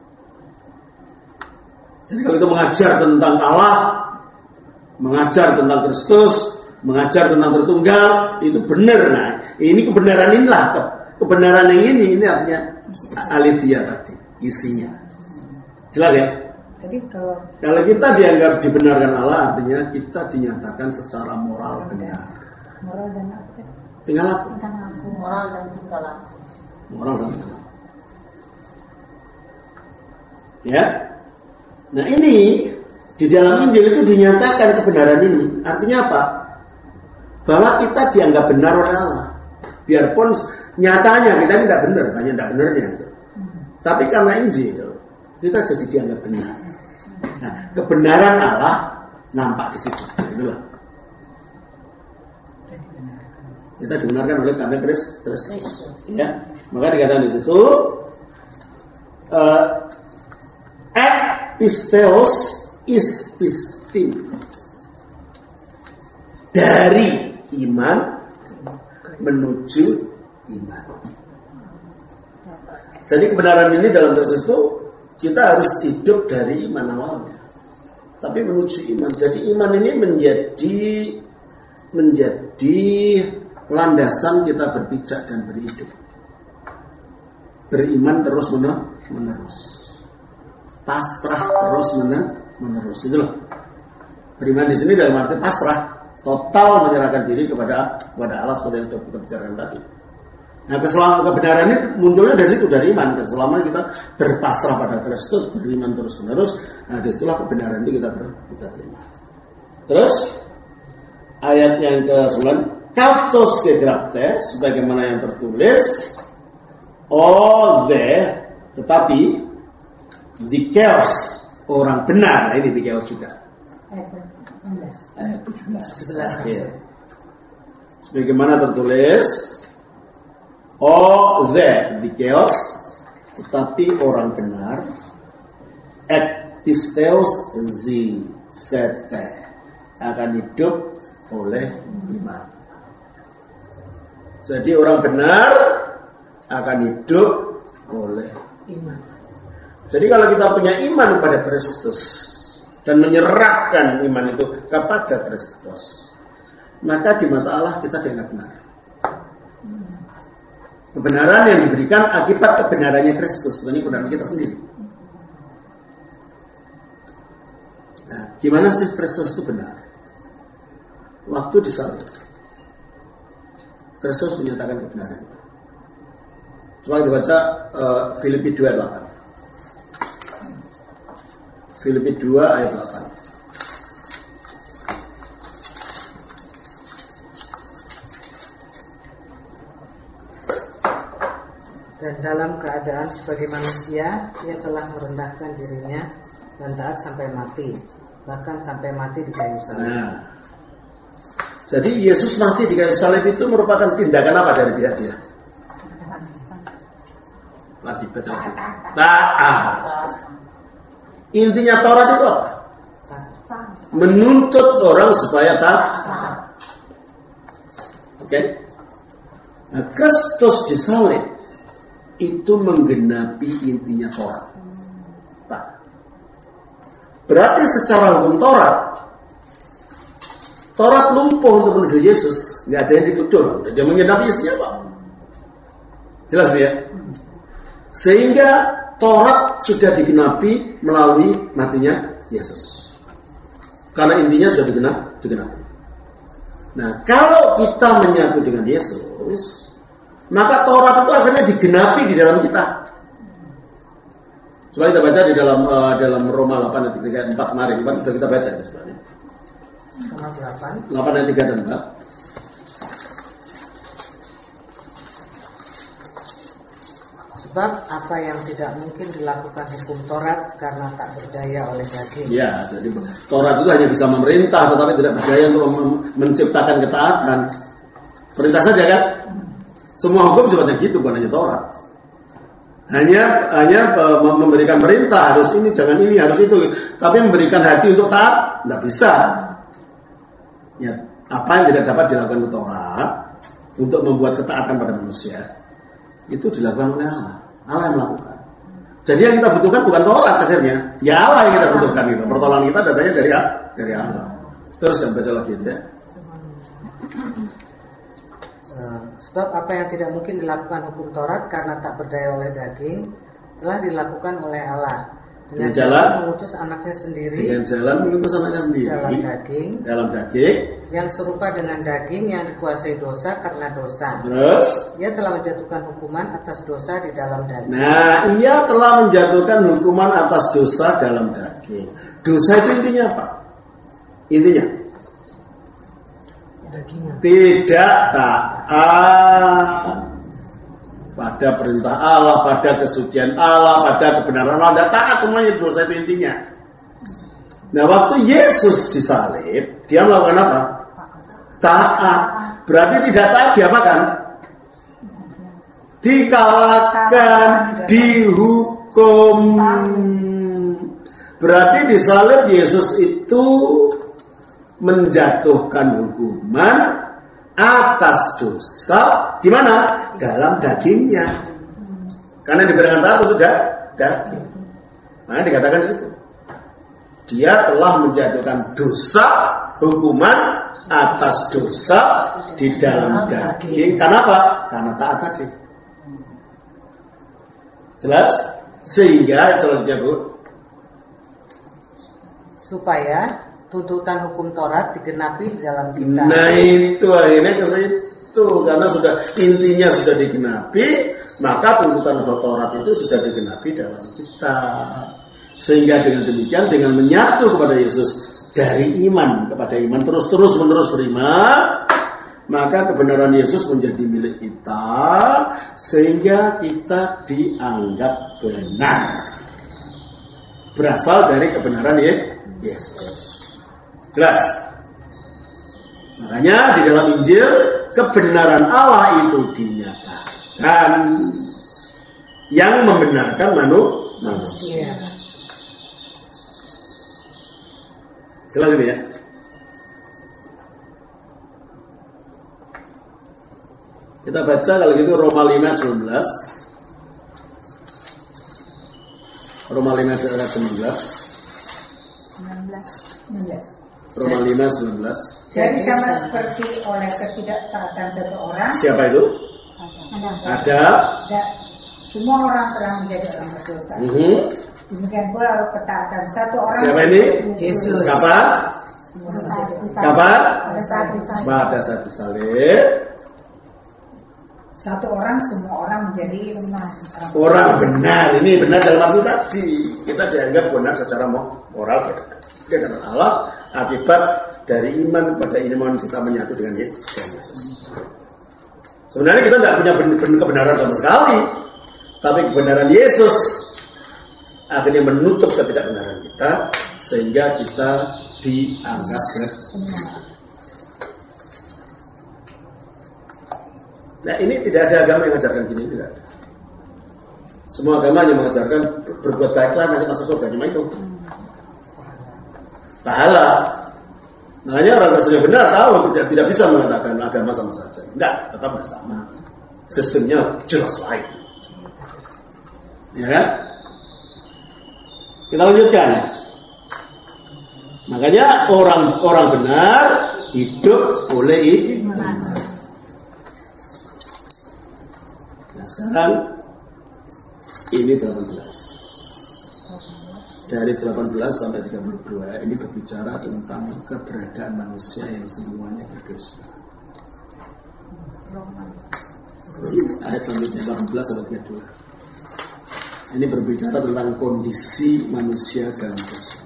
Jadi kalau itu mengajar tentang Allah, mengajar tentang Kristus, mengajar tentang Tritunggal, itu benar. Nah, ini kebenaran inilah kebenaran yang ini artinya Alifia tadi, isinya. Jelas ya? Jadi kalau kita dianggap dibenarkan Allah, artinya kita dinyatakan secara moral benar. moral dan apa? Tinggal laku. Moral dan tingkah laku. Moral dan tingkah laku. Ya. Nah ini di dalam Injil itu dinyatakan kebenaran ini. Artinya apa? Bahwa kita dianggap benar oleh Allah. Biarpun nyatanya kita tidak benar, banyak tidak benarnya. Tapi karena Injil kita jadi dianggap benar. Nah, kebenaran Allah nampak di situ. Itulah. Kita dibenarkan oleh karena Kristus. Ya, maka dikatakan di situ pisteos is pistin. Dari iman menuju iman. Jadi kebenaran ini dalam Kristus itu kita harus hidup dari iman awalnya, tapi menuju iman. Jadi iman ini menjadi landasan kita berpijak dan berhidup. Beriman terus menerus, pasrah terus menerus. Itulah beriman di sini dalam arti pasrah, total menyerahkan diri kepada Allah seperti yang sudah kita bicarakan tadi. Nah, kebenaran ini munculnya dari situ, dari iman. Selama kita berpasrah pada Kristus, beriman terus menerus, nah disitulah kebenaran itu kita terima. Terus ayat yang ke-9, kathos kegrapte, sebagaimana yang tertulis, tetapi dikeos, orang benar. Nah, ini dikeos juga. Ayat 17. Sebagaimana tertulis, dikeos, tetapi orang benar, pisteos sete, akan hidup oleh iman. Jadi orang benar akan hidup oleh iman. Jadi kalau kita punya iman kepada Kristus dan menyerahkan iman itu kepada Kristus, maka di mata Allah kita dianggap benar. Kebenaran yang diberikan akibat kebenarannya Kristus, bukan kebenaran kita sendiri. Nah, gimana sih Kristus itu benar? Waktu disalib, Kristus menyatakan kebenaran itu. Coba kita baca Filipi 2:8. Filipi 2 ayat 8. Dan dalam keadaan sebagai manusia, ia telah merendahkan dirinya dan taat sampai mati, bahkan sampai mati di kayu salib. Nah, jadi Yesus mati di kayu salib itu merupakan tindakan apa dari pihak dia? Lagi baca lagi. Taat. Intinya Taurat itu apa? Menuntut orang supaya taat. Oke? Nah, Kristus disalib itu menggenapi intinya Taurat. Berarti secara hukum Taurat lumpuh untuk menuduh Yesus. Nggak ada yang dituduh. Dia menggenapi isinya apa? Jelas ya? Sehingga Taurat sudah digenapi melalui matinya Yesus. Karena intinya sudah digenapi. Nah, kalau kita menyatu dengan Yesus, maka Taurat itu akhirnya digenapi di dalam kita. Coba kita baca di dalam Roma 8 ayat 3 dan 4 kemarin. Sudah kita baca ya sebenarnya. Roma 8 ayat 3 dan 4. Sebab apa yang tidak mungkin dilakukan hukum Taurat karena tak berdaya oleh daging. Ya, jadi Taurat itu hanya bisa memerintah, tetapi tidak berdaya untuk menciptakan ketaatan. Perintah saja kan? Semua hukum sebenarnya gitu, bukan hanya Taurat. Hanya memberikan perintah, harus ini, jangan ini, harus itu. Tapi memberikan hati untuk taat, tidak bisa. Ya, apa yang tidak dapat dilakukan oleh Taurat untuk membuat ketaatan pada manusia, itu dilakukan oleh Allah. Allah yang melakukan. Jadi yang kita butuhkan bukan Taurat akhirnya, ya Allah yang kita butuhkan itu. Pertolongan kita datangnya dari Allah. Terus kan baca lagi ya. Sebab apa yang tidak mungkin dilakukan hukum Taurat karena tak berdaya oleh daging telah dilakukan oleh Allah dengan jalan mengutus anaknya sendiri. Dengan jalan mengutus anaknya sendiri dalam daging yang serupa dengan daging yang dikuasai dosa karena dosa. Terus ia telah menjatuhkan hukuman atas dosa di dalam daging. Nah, ia telah menjatuhkan hukuman atas dosa dalam daging. Dosa itu intinya apa? Intinya dagingnya tidak taat pada perintah Allah, pada kesucian Allah, pada kebenaran Allah. Tidak taat, semuanya dosa itu intinya. Nah, waktu Yesus disalib, dia melakukan apa? Taat. Berarti tidak taat diapakan? Dikalahkan, dihukum. Berarti disalib Yesus itu menjatuhkan hukuman atas dosa di mana? Dalam dagingnya. Karena diberikan Taurat sudah daging. Makanya dikatakan di situ. Dia telah menjatuhkan dosa, hukuman atas dosa di dalam daging. Kenapa? Karena taat tadi. Jelas? Sehingga selanjutnya Bu, supaya tuntutan hukum Taurat digenapi di dalam kita. Nah itu akhirnya ke situ, karena sudah intinya sudah digenapi, maka tuntutan hukum Taurat itu sudah digenapi dalam kita. Sehingga dengan demikian, dengan menyatu kepada Yesus dari iman kepada iman, terus menerus beriman, maka kebenaran Yesus menjadi milik kita, sehingga kita dianggap benar. Berasal dari kebenaran Yesus. Jelas? Makanya di dalam Injil, kebenaran Allah itu dinyatakan yang membenarkan manusia. Jelas ini ya? Kita baca kalau gitu Roma 5:19. Roma 5:19. Roma 5:19. Jadi sama seperti oleh ketidaktaatan satu orang. Siapa itu? Ada. Semua orang telah menjadi orang berdosa. Demikian pula ketaatan satu orang. Siapa ini? Yesus. Kapan? Pada saat disalib. Satu orang, semua orang menjadi orang benar. Ini benar dalam arti tadi. Kita dianggap benar secara moral dengan Allah akibat dari iman pada iman kita menyatu dengan Yesus. Sebenarnya kita tidak punya kebenaran sama sekali, tapi kebenaran Yesus akhirnya menutup ketidakbenaran kita sehingga kita dianggap benar. Nah ini tidak ada agama yang mengajarkan gini, tidak ada. Semua agama hanya mengajarkan berbuat baiklah nanti masuk surga, cuma itu. Pahala. Makanya orang Kristen yang benar tahu tidak bisa mengatakan agama sama saja. Tidak, tetap bersama. Sistemnya jelas lain. Ya kan? Kita lanjutkan. Makanya orang benar hidup oleh iman. Nah sekarang ini 18. Dari 18 sampai 32 ini berbicara tentang keberadaan manusia yang semuanya berdosa. Ayat selanjutnya 18 sampai 32. Ini berbicara tentang kondisi manusia dalam dosa.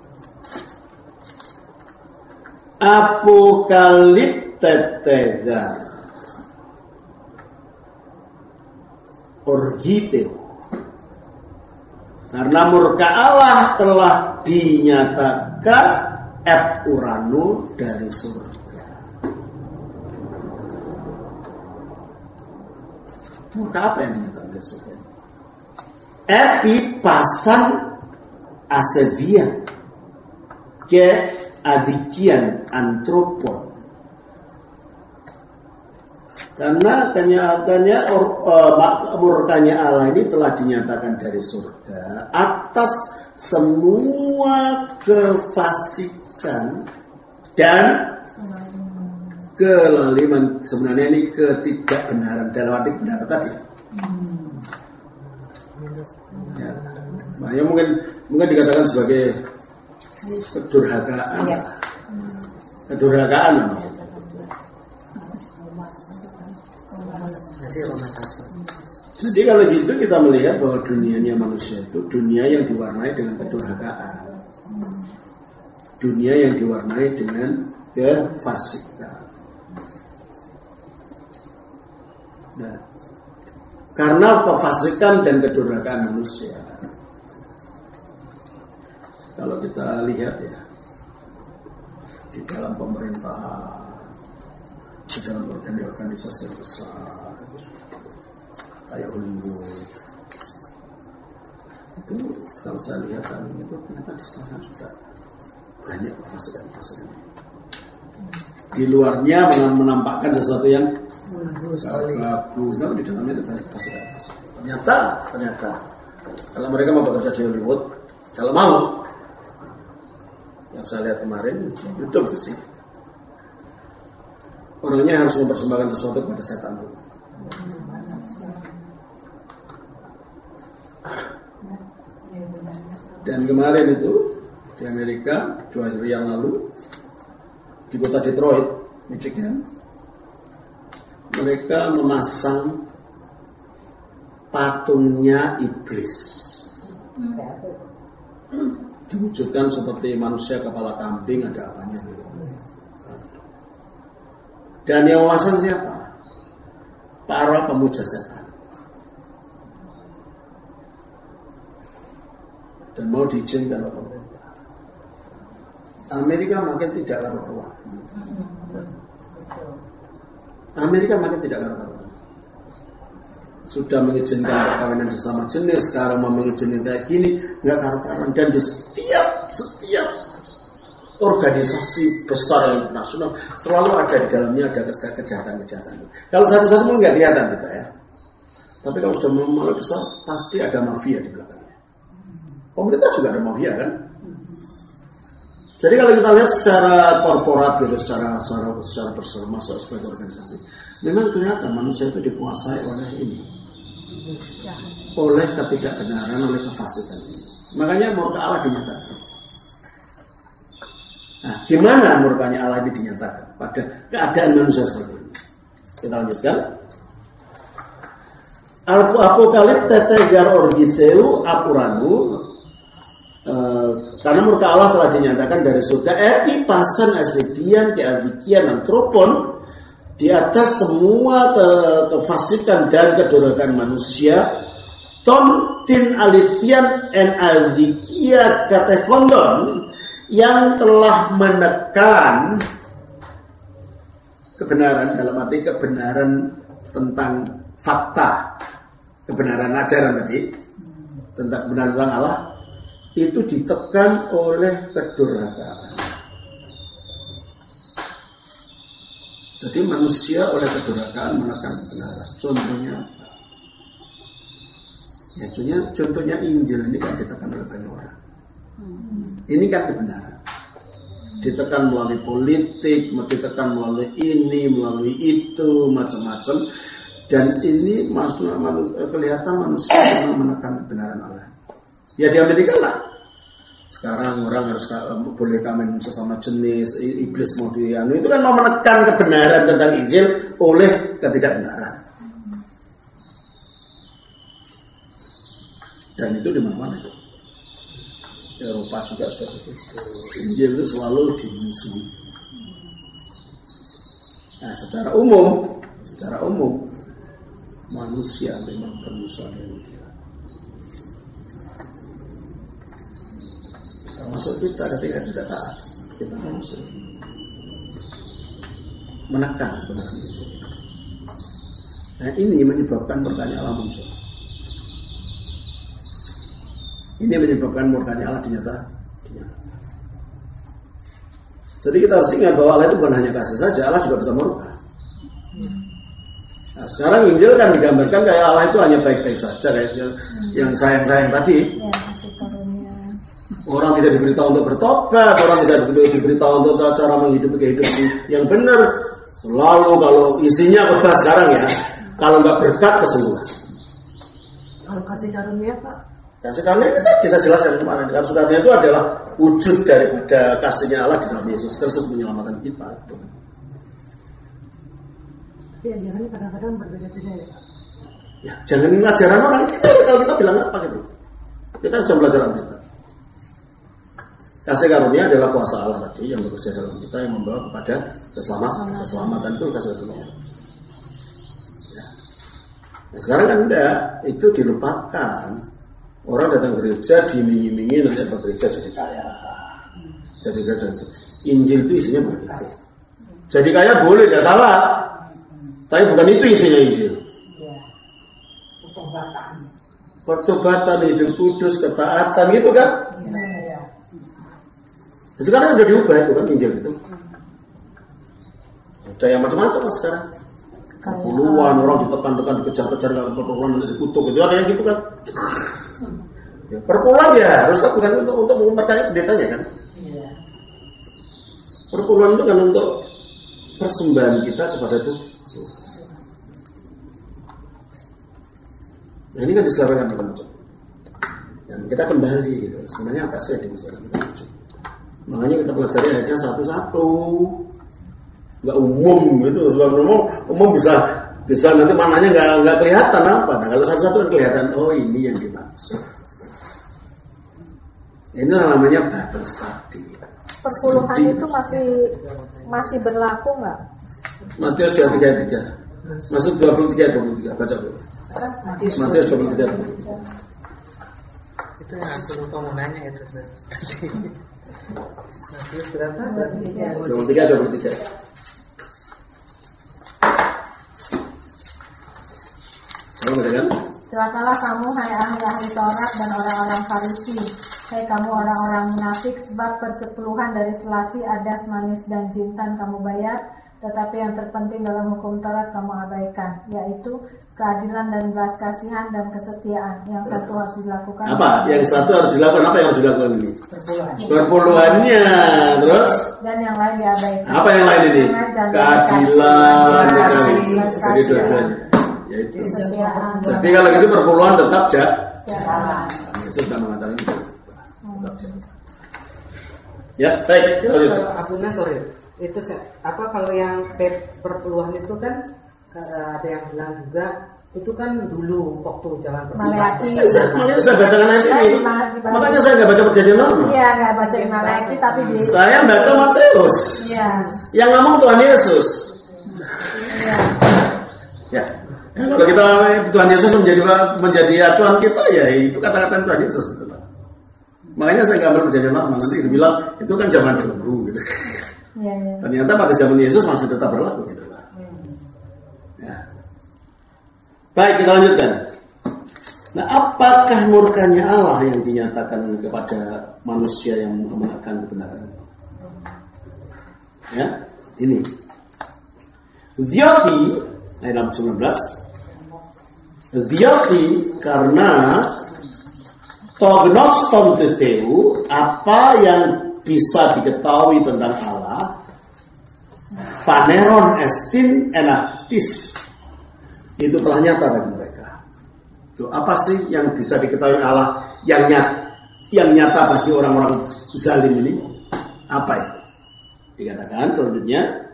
Apokaliptetega orgiteo. Karena murka Allah telah dinyatakan et urano dari surga. Murka apa yang dinyatakan dari surga? Epi pasan asevia ke adikian antropon. Karena murkanya Allah ini telah dinyatakan dari surga atas semua kefasikan dan kelaliman. Sebenarnya ini ketidakbenaran dalam arti benar tadi. Ya. Makanya mungkin dikatakan sebagai kedurhakaan. Kedurhakaan maksudnya. Jadi kalau gitu kita melihat bahwa dunianya manusia itu dunia yang diwarnai dengan kedurhakaan, dunia yang diwarnai dengan kefasikan. Nah, karena kefasikan dan kedurhakaan manusia, kalau kita lihat ya di dalam pemerintahan, di dalam organisasi yang besar kayak Hollywood itu, kalau saya lihat itu ternyata di sana juga banyak kefasikan. Di luarnya menampakkan sesuatu yang bagus, namun di dalamnya itu banyak fasilitas. Ternyata kalau mereka mau bekerja di Hollywood, kalau mau, yang saya lihat kemarin betul sih, orangnya harus mempersembahkan sesuatu kepada setan dulu. Dan kemarin itu di Amerika 2 hari yang lalu di kota Detroit, Michigan, mereka memasang patungnya iblis. Diwujudkan seperti manusia kepala kambing, ada apanya gitu. Dan yang memasang siapa? Para pemuja setan. Dan mau diizinkan oleh pemerintah. Amerika makin tidak karu-karuan. Amerika makin tidak karu-karuan. Sudah mengizinkan perkawinan sesama jenis, sekarang mau mengizinkan kayak gini, nggak karu-karuan. Dan di setiap organisasi besar yang internasional selalu ada di dalamnya ada kejahatan-kejahatan. Kalau satu-satu mungkin nggak kelihatan kita ya. Tapi kalau sudah mulai besar, pasti ada mafia di belakangnya. Pemerintah juga ada mafia kan. Jadi kalau kita lihat secara korporat gitu, secara bersama sebagai organisasi, memang kelihatan manusia itu dikuasai oleh ini, oleh ketidakbenaran, oleh kefasikan. Makanya murka Allah dinyatakan. Nah, gimana murkanya Allah ini dinyatakan pada keadaan manusia seperti ini? Kita lanjutkan. Apokalip tetegar orgitheu apuranu. Karena murka Allah telah dinyatakan dari surga epipasan asidian keavikian antropon di atas semua kefasikan dan kedurakan manusia ton tin alitian en avikia katekondon yang telah menekan kebenaran, dalam arti kebenaran tentang fakta, kebenaran ajaran tadi tentang kebenaran tentang Allah, itu ditekan oleh kedurhakaan. Jadi manusia oleh kedurhakaan menekan kebenaran. Contohnya apa? Ya, contohnya Injil ini kan ditekan oleh banyak orang. Ini kan kebenaran. Ditekan melalui politik, ditekan melalui ini, melalui itu, macam-macam. Dan ini kelihatan manusia yang menekan kebenaran Allah. Ya di Amerika lah. Sekarang orang harus boleh kawin sesama jenis, iblis mau dianu. Itu kan mau menekan kebenaran tentang Injil oleh ketidakbenaran. Dan itu di mana-mana itu. Eropa juga sudah begitu. Injil itu selalu dimusuhi. Nah, secara umum manusia memang bermusuhan dengan dia. Termasuk kita ketika tidak taat, kita musuh. Menekan kebenaran itu. Nah, ini menyebabkan pertanyaan Allah muncul. Ini menyebabkan murkanya Allah dinyatakan. Jadi kita harus ingat bahwa Allah itu bukan hanya kasih saja, Allah juga bisa murka. Nah, sekarang Injil kan digambarkan kayak Allah itu hanya baik-baik saja, kayak yang sayang-sayang tadi. Orang tidak diberitahu untuk bertobat, orang tidak diberitahu untuk cara menghidupi kehidupan yang benar. Selalu kalau isinya bebas sekarang ya, kalau nggak berkat kesembuhan. Kalau kasih karunia Pak? Kasih karunia kita bisa jelaskan kemarin. Kasih karunia itu adalah wujud daripada kasihnya Allah di dalam Yesus Kristus menyelamatkan kita. Ya, jangan kadang-kadang berbeda-beda ya Pak. Ya, jangan ajaran orang kita. Kalau kita bilang apa gitu? Kita bisa belajar kita. Kasih karunia adalah kuasa Allah tadi yang bekerja dalam kita yang membawa kepada keselamatan itu kasih karunia. Ya. Nah, sekarang kan enggak, itu dilupakan. Orang datang gereja diiming-imingi nanti bekerja jadi kaya. Jadi kaya. Injil itu isinya begitu. Jadi kaya boleh, tidak salah. Tapi bukan itu isinya Injil. Pertobatan, hidup kudus, ketaatan gitu kan. Sekarang sudah diubah itu kan Injil itu. Ada yang macam-macam sekarang. Puluhan orang ditekan-tekan, dikejar-kejar, perpuluhan nanti dikutuk. Itu ada yang gitu kan. Ya, perpuluhan ya harus bukan untuk memperkaya pendetanya kan. Perpuluhan itu kan untuk persembahan kita kepada Tuhan. Nah ini kan diselarakan macam-macam. Dan kita kembali gitu. Sebenarnya apa sih yang dimaksudkan kita macam? Makanya kita pelajari ayatnya satu-satu. Nggak umum gitu. Sebab umum bisa nanti maknanya nggak kelihatan apa. Nah kalau satu-satu kan kelihatan. Oh ini yang dimaksud. Ini namanya Bible study. Perpuluhan itu masih berlaku nggak? Matius 23. Maksud 23 baca dulu. Matius 23. Itu yang aku lupa mau nanya itu Matius berapa? 23. Celakalah kamu hai ahli Taurat dan orang-orang Farisi, hai kamu orang-orang munafik, sebab persepuluhan dari selasi, adas, manis dan jintan kamu bayar, tetapi yang terpenting dalam hukum Taurat kamu abaikan, yaitu keadilan dan belas kasihan dan kesetiaan. Yang satu harus dilakukan. Apa? Yang satu harus dilakukan. Apa yang harus dilakukan ini? Perpuluhannya. Terus? Dan yang lain diabaikan. Apa yang lain ini? Keadilan. Yaitu. Jadi kalau gitu perpuluhan tetap jalan. Yesus sudah mengatakan itu. Ya, baik. Abuna sorry. Itu apa kalau yang perpuluhan itu kan ada yang bilang juga itu kan dulu waktu zaman persidangan. Makanya saya bacakan ayat ini. Makanya saya nggak baca perjanjian lama. Iya, nggak baca Malaki tapi saya baca Matius. Iya. Yang ngomong Tuhan Yesus. Iya. Ya. Kalau kita Tuhan Yesus menjadi acuan kita ya itu kata-kata Tuhan Yesus gitu. Makanya saya nggak ambil perjanjian lama. Nanti kita bilang itu kan zaman dulu gitu. Ya. Ternyata pada zaman Yesus masih tetap berlaku gitu. Ya. Baik, kita lanjutkan. Nah, apakah murkanya Allah yang dinyatakan kepada manusia yang menolakkan kebenaran? Ya, ini. Ziati ayat 19. Ziati karena tognoston teteu, apa yang bisa diketahui tentang Allah, faneron estin enaktis, itu telah nyata bagi mereka. Itu apa sih yang bisa diketahui Allah yang nyata bagi orang-orang zalim ini? Apa itu? Dikatakan selanjutnya,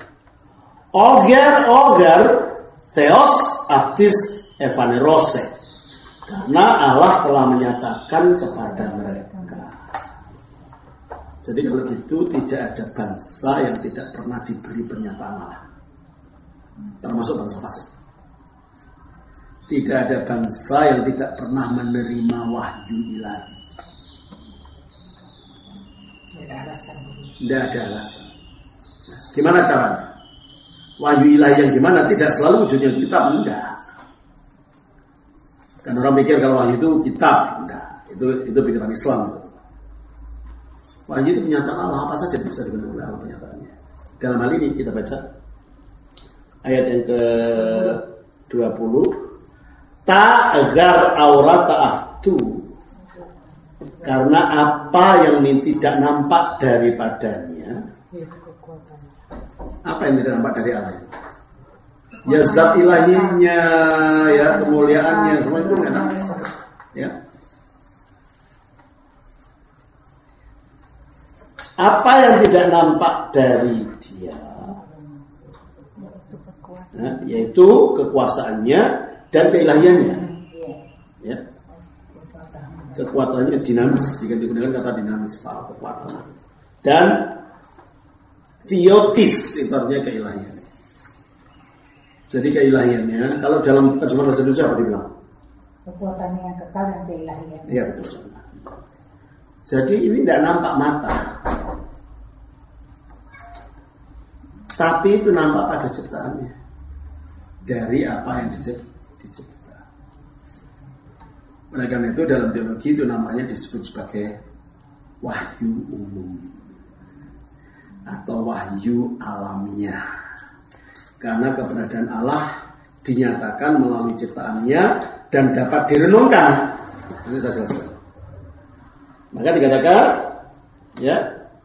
oger theos artis evanerose, karena Allah telah menyatakan kepada mereka. Jadi kalau gitu tidak ada bangsa yang tidak pernah diberi pernyataan Allah, termasuk bangsa fasik. Tidak ada bangsa yang tidak pernah menerima wahyu ilahi. Tidak ada alasan. Gimana caranya? Wahyu ilahi yang gimana? Tidak selalu wujudnya kitab, enggak. Kan orang pikir kalau wahyu itu kitab, enggak. Itu pikiran Islam. Wahyu itu pernyataan Allah, apa saja bisa digunakan oleh Allah pernyataannya. Dalam hal ini kita baca ayat yang ke-20. Ta agar aurat ta'aftu, karena apa yang tidak nampak daripadanya. Apa yang tidak nampak dari Allah itu? Ya zat ilahinya, ya kemuliaannya, semua itu nggak nampak. Ya. Apa yang tidak nampak dari dia, nah, yaitu kekuasaannya dan keilahiannya. Ya. Kekuatannya dinamis, jika digunakan kata dinamis, Pak, kekuatan. Dan theotis, itu artinya keilahian. Jadi keilahiannya, kalau dalam terjemahan bahasa Indonesia apa dibilang? Kekuatannya yang kekal dan keilahian. Iya, betul. Jadi ini tidak nampak mata, tapi itu nampak pada ciptaannya, dari apa yang dicipta. Oleh karena itu dalam teologi itu namanya disebut sebagai wahyu umum atau wahyu alamiah. Karena keberadaan Allah dinyatakan melalui ciptaannya dan dapat direnungkan. Ini saya jelaskan. Maka dikatakan, ya,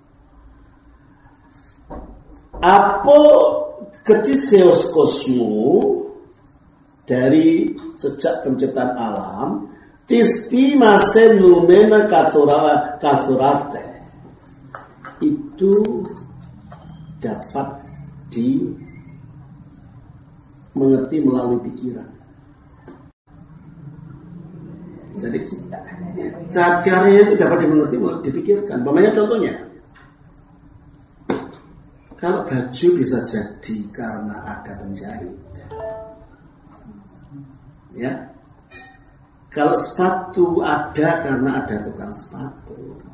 apo ketiseos kosmo dari sejak penciptaan alam tispi masen lumena kasurate itu dapat dimengerti melalui pikiran. Jadi caranya itu dapat dimengerti melalui dipikirkan. Umpamanya contohnya, kalau baju bisa jadi karena ada penjahit, ya. Kalau sepatu ada karena ada tukang sepatu.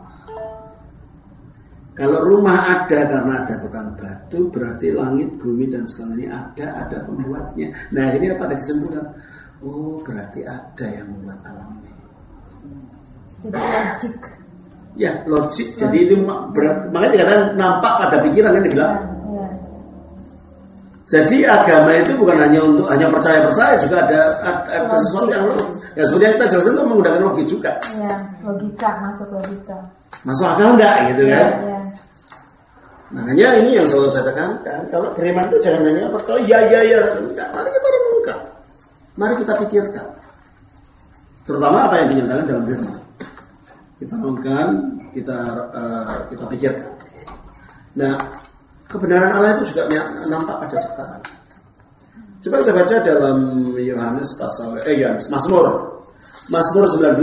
Kalau rumah ada karena ada tukang batu, berarti langit, bumi dan segala ini ada pembuatnya. Nah, ini pada kesimpulan, oh berarti ada yang membuat alam ini. Jadi logik. Ya, logik. Jadi itu makanya dikatakan nampak pada pikiran kan dibilang. Ya. Jadi agama itu bukan hanya untuk hanya percaya juga ada sesuatu yang logis. Ya seperti yang kita jelaskan itu menggunakan logik juga. Ya, logika, masuk logika. Masuk akal enggak gitu kan? Ya. Makanya ini yang selalu saya tekankan. Kalau beriman itu jangan hanya percaya ya. Enggak, mari kita renungkan. Mari kita pikirkan. Terutama apa yang dinyatakan dalam firman. Kita renungkan, kita pikirkan. Nah, kebenaran Allah itu juga nampak pada ciptaan. Coba kita baca dalam Yohanes pasal Mazmur 19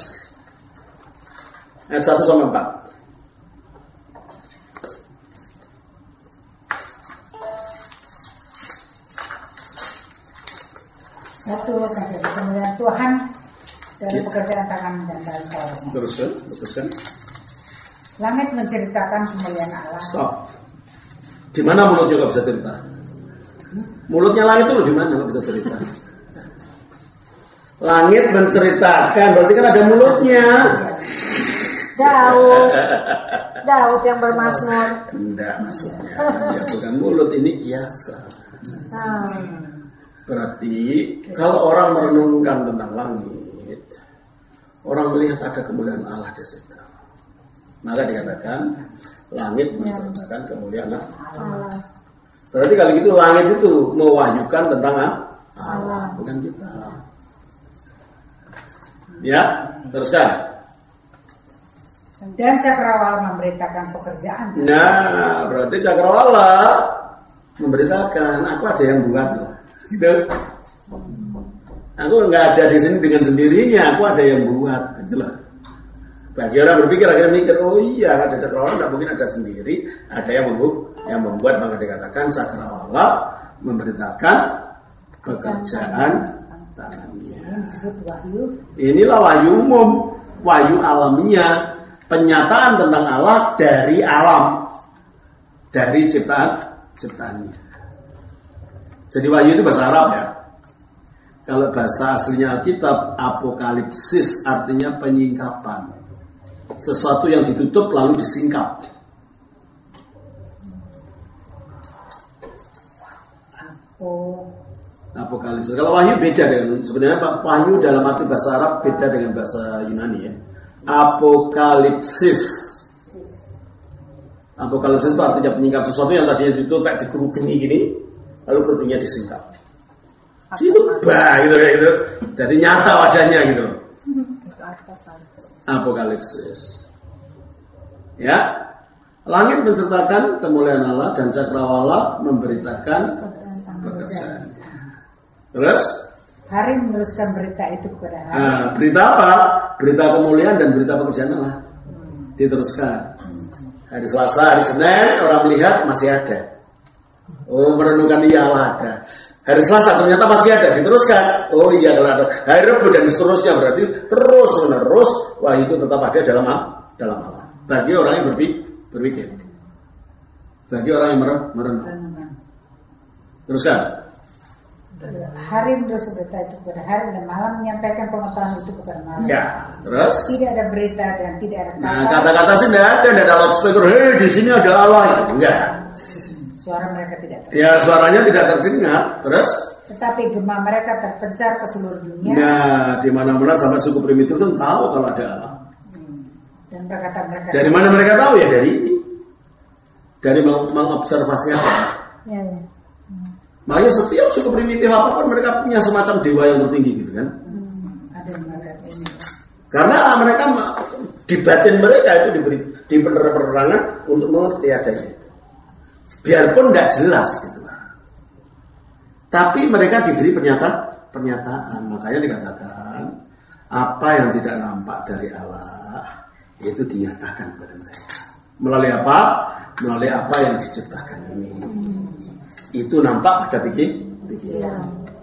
ayat 1 sampai 4. Satu sampai kemuliaan Tuhan dari pekerjaan tangan dan bantuan. Teruskan. Langit menceritakan kemuliaan Allah. Stop. Di mana mulutnya nggak bisa cerita? Mulutnya langit itu di mana nggak bisa cerita? Langit menceritakan, berarti kan ada mulutnya. Daud yang bermazmur. Enggak, maksudnya ya, bukan mulut, ini kiasan. Berarti kalau orang merenungkan tentang langit, orang melihat ada kemuliaan Allah di situ. Maka dikatakan langit menceritakan kemuliaan Allah. Berarti kalau gitu langit itu mewahyukan tentang Allah, bukan kita. Ya, teruskan. Dan cakrawala memberitakan pekerjaan. Nah, berarti cakrawala memberitakan aku ada yang buat loh. Gitu. Aku nggak ada di sini dengan sendirinya, aku ada yang buat. Itulah. Bagi orang berpikir akhirnya mikir, oh iya ada cakrawala, tidak mungkin ada sendiri, ada yang membuat, maka dikatakan cakrawala memberitakan pekerjaan tangannya. Ini disebut wahyu. Inilah wahyu umum, wahyu alamiah, penyataan tentang Allah dari alam, dari ciptaannya. Jadi wahyu itu bahasa Arab ya. Kalau bahasa aslinya Alkitab, apokalipsis artinya penyingkapan. Sesuatu yang ditutup lalu disingkap. Apokalipsis. Kalau wahyu beda dengan sebenarnya wahyu dalam arti bahasa Arab beda dengan bahasa Yunani ya. Apokalipsis itu artinya penyingkap, sesuatu yang tadinya ditutup kayak dikerudungi gini, lalu kerudungnya disingkap. Coba gitu. Jadi nyata wajahnya gitu. Apokalipsis. Ya. Langit menceritakan kemuliaan Allah dan cakrawala memberitakan pekerjaan. Terus? Hari meneruskan berita itu kepada hari. Berita apa? Berita kemuliaan dan berita pekerjaan Allah. Diteruskan. Hari Selasa, hari Senin orang melihat masih ada. Oh, merenungkan iya Allah ada. Hari Selasa ternyata masih ada, diteruskan. Oh iya kalau ada. Hari Rabu dan seterusnya, berarti terus menerus wah itu tetap ada dalam Allah. Bagi orang yang berpikir. Bagi orang yang merenung. Teruskan. Hari menerus berita itu kepada hari dan malam menyampaikan pengetahuan itu kepada malam. Ya, terus? Tidak ada berita dan tidak ada kata. Nah, kata-kata sih tidak ada loudspeaker. Hei, di sini ada Allah. Enggak. Suara mereka tidak terdengar. Ya, suaranya tidak terdengar. Terus? Tetapi gema mereka terpencar ke seluruh dunia. Nah, di mana-mana sampai suku primitif itu tahu kalau ada Allah. Dan perkataan mereka. Dari mana mereka tahu ya? Dari ini. Dari mengobservasi apa? Ya, ya. Makanya setiap suku primitif apapun mereka punya semacam dewa yang tertinggi gitu kan. Ada yang melihat ini. Karena mereka di batin mereka itu diberi di penerangan untuk mengerti adanya. Biarpun tidak jelas gitu. Tapi mereka diberi pernyataan. Makanya dikatakan apa yang tidak nampak dari Allah itu dinyatakan kepada mereka. Melalui apa? Melalui apa yang diciptakan ini. Itu nampak pada pikiran.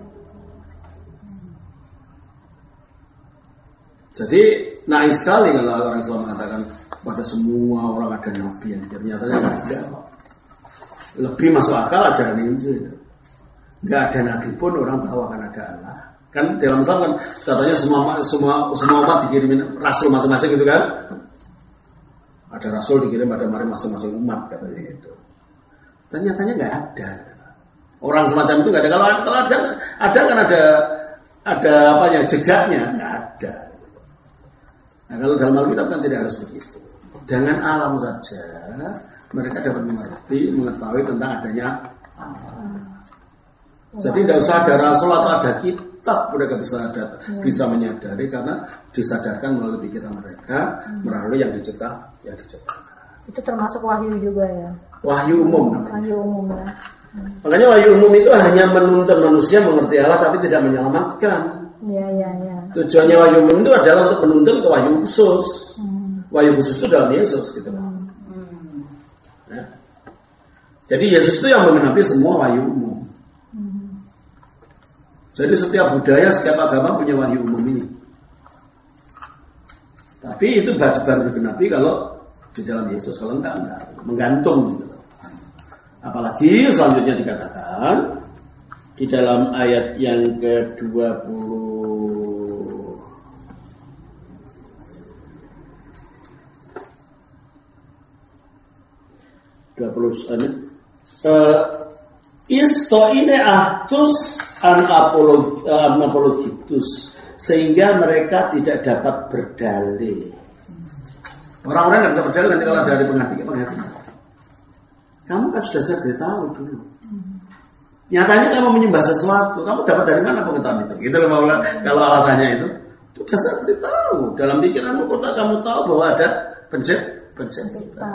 Jadi naif sekali kalau orang Islam mengatakan pada semua orang ada nabi yang ternyata nggak ada. Lebih masuk akal ajaran Injil. Nggak ada nabi pun orang tahu akan ada Allah. Kan dalam Islam kan katanya semua umat dikirimin rasul masing-masing gitu kan. Ada rasul dikirim pada masing-masing umat katanya gitu. Ternyata nggak ada. Orang semacam itu nggak ada. Kalau ada kan ada apa ya jejaknya nggak ada. Nah, kalau dalam Alkitab kan tidak harus begitu. Dengan alam saja mereka dapat mengetahui tentang adanya Allah. Jadi tidak usah ada rasul atau ada kitab mereka bisa menyadari karena disadarkan melalui pikiran mereka melalui yang diciptakan. Itu termasuk wahyu juga ya. Wahyu umum namanya. Wahyu umum ya. Makanya wahyu umum itu hanya menuntun manusia mengerti Allah tapi tidak menyelamatkan. Iya. Tujuannya wahyu umum itu adalah untuk menuntun ke wahyu khusus. Wahyu khusus itu dalam Yesus gitu. Ya. Jadi Yesus itu yang menggenapi semua wahyu umum. Jadi setiap budaya, setiap agama punya wahyu umum ini. Tapi itu baru digenapi kalau di dalam Yesus, kalau enggak menggantung gitu. Apalagi selanjutnya dikatakan di dalam ayat yang ke-20 isto ine ahtus an apologitus sehingga mereka tidak dapat berdalih. Orang-orang nggak bisa berdalih nanti kalau dari penghati. Kamu kan sudah saya beritahu dulu. Nyatanya kamu menyembah sesuatu. Kamu dapat dari mana pengetahuan itu? Gitu loh kalau Allah tanya itu. Itu sudah saya beritahu. Dalam pikiranmu kota kamu tahu bahwa ada pencipta.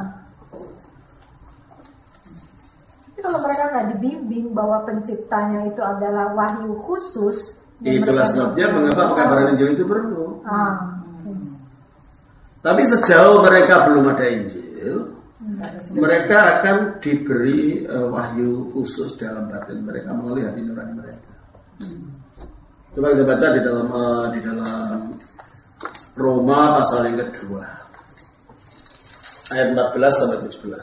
Tapi kalau mereka nggak dibimbing bahwa penciptanya itu adalah wahyu khusus. Itulah sebabnya mengapa pekabaran Injil itu perlu. Tapi sejauh mereka belum ada Injil, mereka akan diberi wahyu khusus dalam batin mereka melalui hati nurani mereka. Coba kita baca di dalam Roma pasal yang kedua, ayat 14 sampai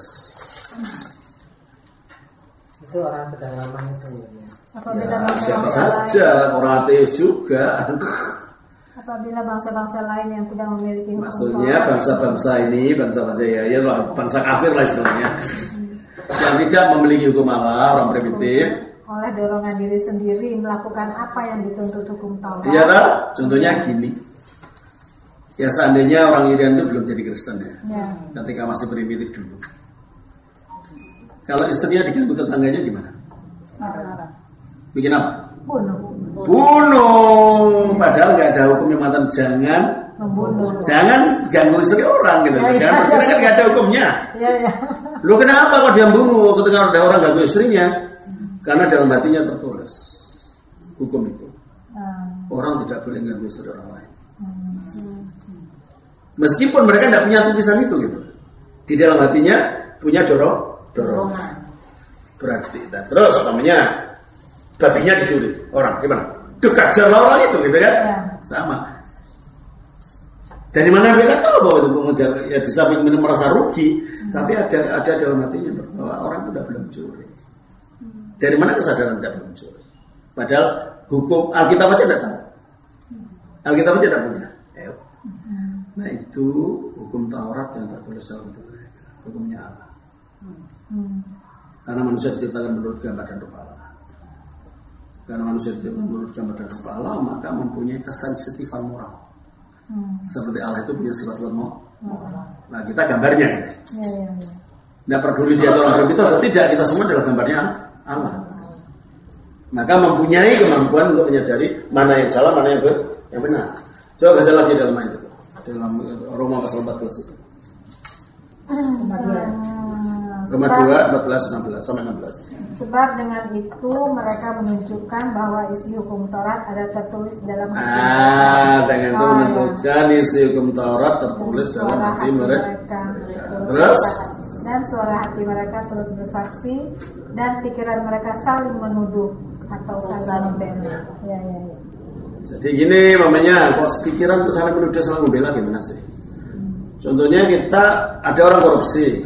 17. Itu orang pedalaman itu ya. Siapa saja, orang ateis juga. Apabila bangsa-bangsa lain yang tidak memiliki hukum maksudnya bangsa-bangsa ini, bangsa-bangsa ya bangsa kafir lah istilahnya, yang tidak memiliki hukum Allah, orang primitif, oleh dorongan diri sendiri melakukan apa yang dituntut hukum Taurat. Iya tak? Contohnya gini, ya seandainya orang Irian itu belum jadi Kristen ya, ketika masih primitif dulu, kalau istrinya diganggu tetangganya gimana? Bikin apa? Bunuh. Padahal nggak ada hukum yang mengatakan jangan ganggu istri orang gitu. Jangan berzina kan nggak ada hukumnya. Lu kenapa kok dia bunuh ketika ada orang ganggu istrinya? Karena dalam hatinya tertulis hukum itu. Orang tidak boleh ganggu istri orang lain. Meskipun mereka tidak punya tulisan itu gitu. Di dalam hatinya punya dorongan. Berarti terus namanya babinya dicuri orang gimana? Kejar orang itu gitu kan? Sama. Dari mana mereka tahu bahwa itu mengejar? Ya di samping merasa rugi, tapi ada dalam hatinya bahwa orang itu tidak boleh mencuri. Dari mana kesadaran tidak boleh mencuri? Padahal hukum Alkitab aja tidak tahu. Alkitab aja tidak punya. Nah itu hukum Taurat yang tertulis dalam itu mereka, hukumnya Allah. Karena manusia diciptakan menurut gambar dan rupa Allah. Karena manusia diciptakan menurut gambar dan rupa Allah, maka mempunyai kesensitifan moral. Seperti Allah itu punya sifat-sifat moral. Nah, kita gambarnya ini. Tidak peduli dia orang Arab itu atau tidak, kita semua adalah gambarnya Allah. Maka mempunyai kemampuan untuk menyadari mana yang salah, mana yang benar. Coba baca lagi dalam ayat itu, dalam Roma pasal 14 itu. Roma 2, 14, 16 sampai 16. Sebab dengan itu mereka menunjukkan bahwa isi hukum Taurat ada tertulis dalam hati. Dengan itu menentukan isi hukum Taurat tertulis dalam hati mereka. Terus? Dan suara hati mereka turut bersaksi dan pikiran mereka saling menuduh atau saling membela. Ya. Jadi gini mamanya, kalau pikiran itu saling menuduh, saling membela gimana sih? Contohnya kita ada orang korupsi,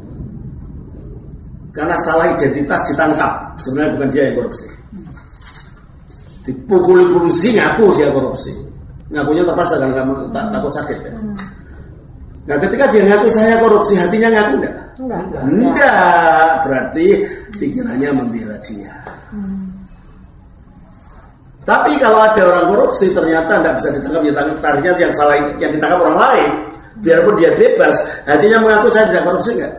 karena salah identitas ditangkap, sebenarnya bukan dia yang korupsi. Dipukuli polisi ngaku dia korupsi, ngakunya terpaksa karena kamu takut sakit ya. Nah ketika dia ngaku saya korupsi, hatinya ngaku enggak? Enggak, berarti pikirannya membela dia. Tapi kalau ada orang korupsi ternyata tidak bisa ditangkap, targetnya yang salah yang ditangkap orang lain, biarpun dia bebas, hatinya mengaku saya tidak korupsi enggak?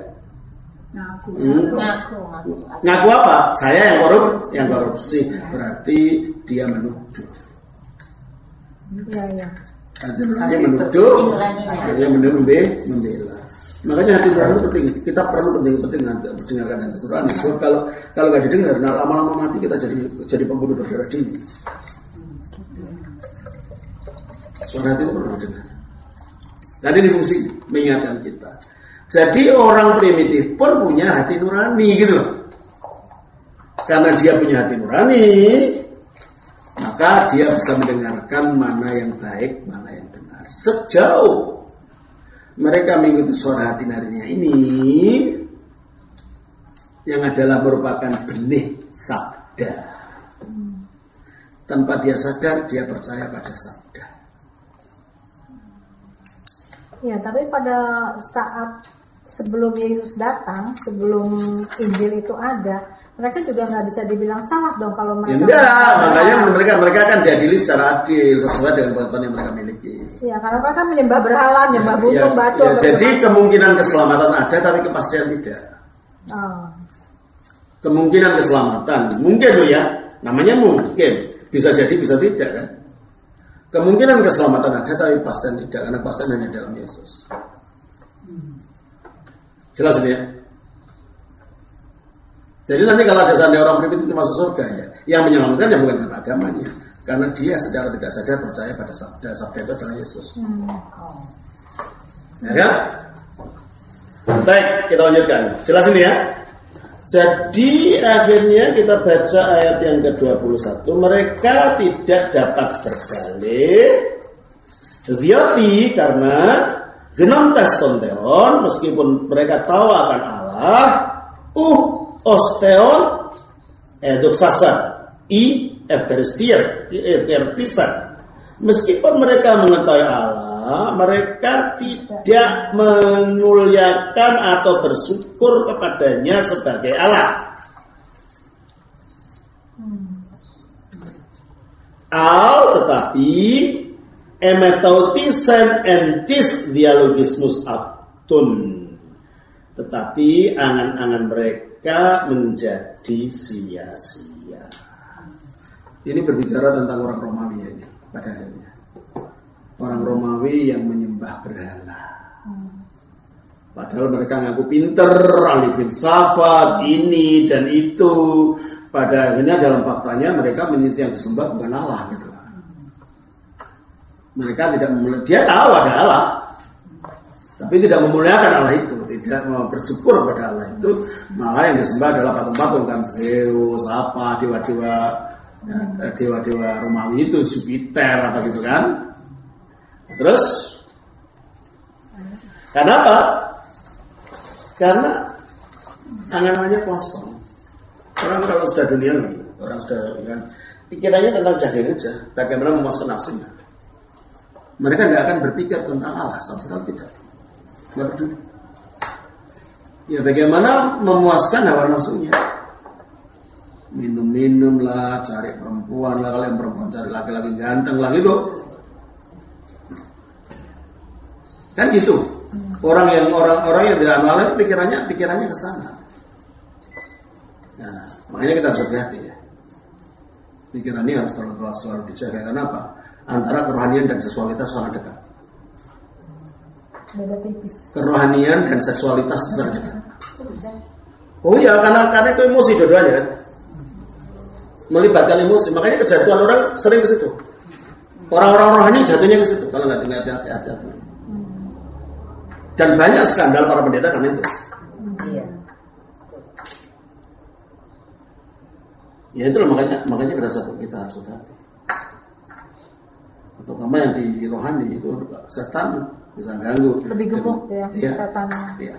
Ngaku apa? Saya yang korupsi, berarti dia menuduh. Iya. Dia menuduh, dia membela. Makanya hati nurani itu penting. Kita perlu penting mendengarkan hati nurani. Sebab kalau nggak didengar, nah lama-lama mati kita jadi pembunuh berdarah dingin. Suara hati itu perlu didengar. Dan ini fungsi mengingatkan kita. Jadi orang primitif pun punya hati nurani gitu loh. Karena dia punya hati nurani, maka dia bisa mendengarkan mana yang baik, mana yang benar. Sejauh mereka mengikuti suara hati nuraninya ini, yang adalah merupakan benih sabda. Tanpa dia sadar, dia percaya pada sabda. Ya, tapi pada saat sebelum Yesus datang, sebelum Injil itu ada, mereka juga nggak bisa dibilang salah dong kalau mereka. Makanya mereka akan diadili secara adil sesuai dengan pengetahuan yang mereka miliki. Ya, karena mereka menyembah berhala, menyembah butung, batu. Jadi kemungkinan keselamatan ada, tapi kepastian tidak. Kemungkinan keselamatan mungkin loh ya, namanya mungkin, bisa jadi bisa tidak kan. Kemungkinan keselamatan ada, tapi kepastian tidak, karena kepastian hanya dalam Yesus. Jelas ini ya. Jadi nanti kalau ada seandainya orang primitif itu masuk surga ya, yang menyelamatkan ya bukan karena agamanya, karena dia secara tidak sadar percaya pada sabda itu adalah Yesus. Ya kan? Baik, kita lanjutkan. Jelas ini ya. Jadi akhirnya kita baca ayat yang ke-21. Mereka tidak dapat berdalih Zioti karena Genontes tonteon, meskipun mereka tahu akan Allah, osteon doxasa Eucharistisan. Meskipun mereka mengetahui Allah, mereka tidak memuliakan atau bersyukur kepadanya sebagai Allah. Tetapi emetautisen entis dialogismus aftun. Tetapi angan-angan mereka menjadi sia-sia. Ini berbicara tentang orang Romawi ini pada akhirnya. Orang Romawi yang menyembah berhala. Padahal mereka ngaku pinter, ahli filsafat, ini dan itu. Pada akhirnya dalam faktanya mereka yang disembah bukan Allah gitu. Mereka tidak memuliakan, dia tahu ada Allah, tapi tidak memuliakan Allah itu, tidak mau bersyukur pada Allah itu. Malah yang disembah adalah patung-patung kan, Zeus, apa dewa-dewa Romawi itu, Jupiter apa gitu kan. Terus kenapa? Karena angan-angannya kosong. Orang kalau sudah duniawi, orang sudah kan, pikirannya tentang jaga aja, bagaimana memuaskan nafsunya. Mereka tidak akan berpikir tentang Allah sama sekali, tidak peduli. Ya bagaimana memuaskan hawa nafsunya? Minum-minum lah, cari perempuan lah, kalian perempuan cari laki-laki ganteng lah gitu. Kan gitu. Orang yang tidak amal itu pikirannya ke sana. Nah, makanya kita harus hati-hati ya. Pikiran ini harus selalu dijaga. Kenapa? Antara kerohanian dan seksualitas sangat dekat. Beda tipis. Kerohanian dan seksualitas sangat dekat. Oh iya, karena itu emosi dua-duanya kan. Melibatkan emosi, makanya kejatuhan orang sering ke situ. Orang-orang rohani jatuhnya ke situ kalau nggak hati-hati. Dan banyak skandal para pendeta karena itu. Iya. Ya itulah makanya kita harus hati. Terutama yang di rohani itu setan bisa ganggu. Lebih gemuk ya setan. Iya.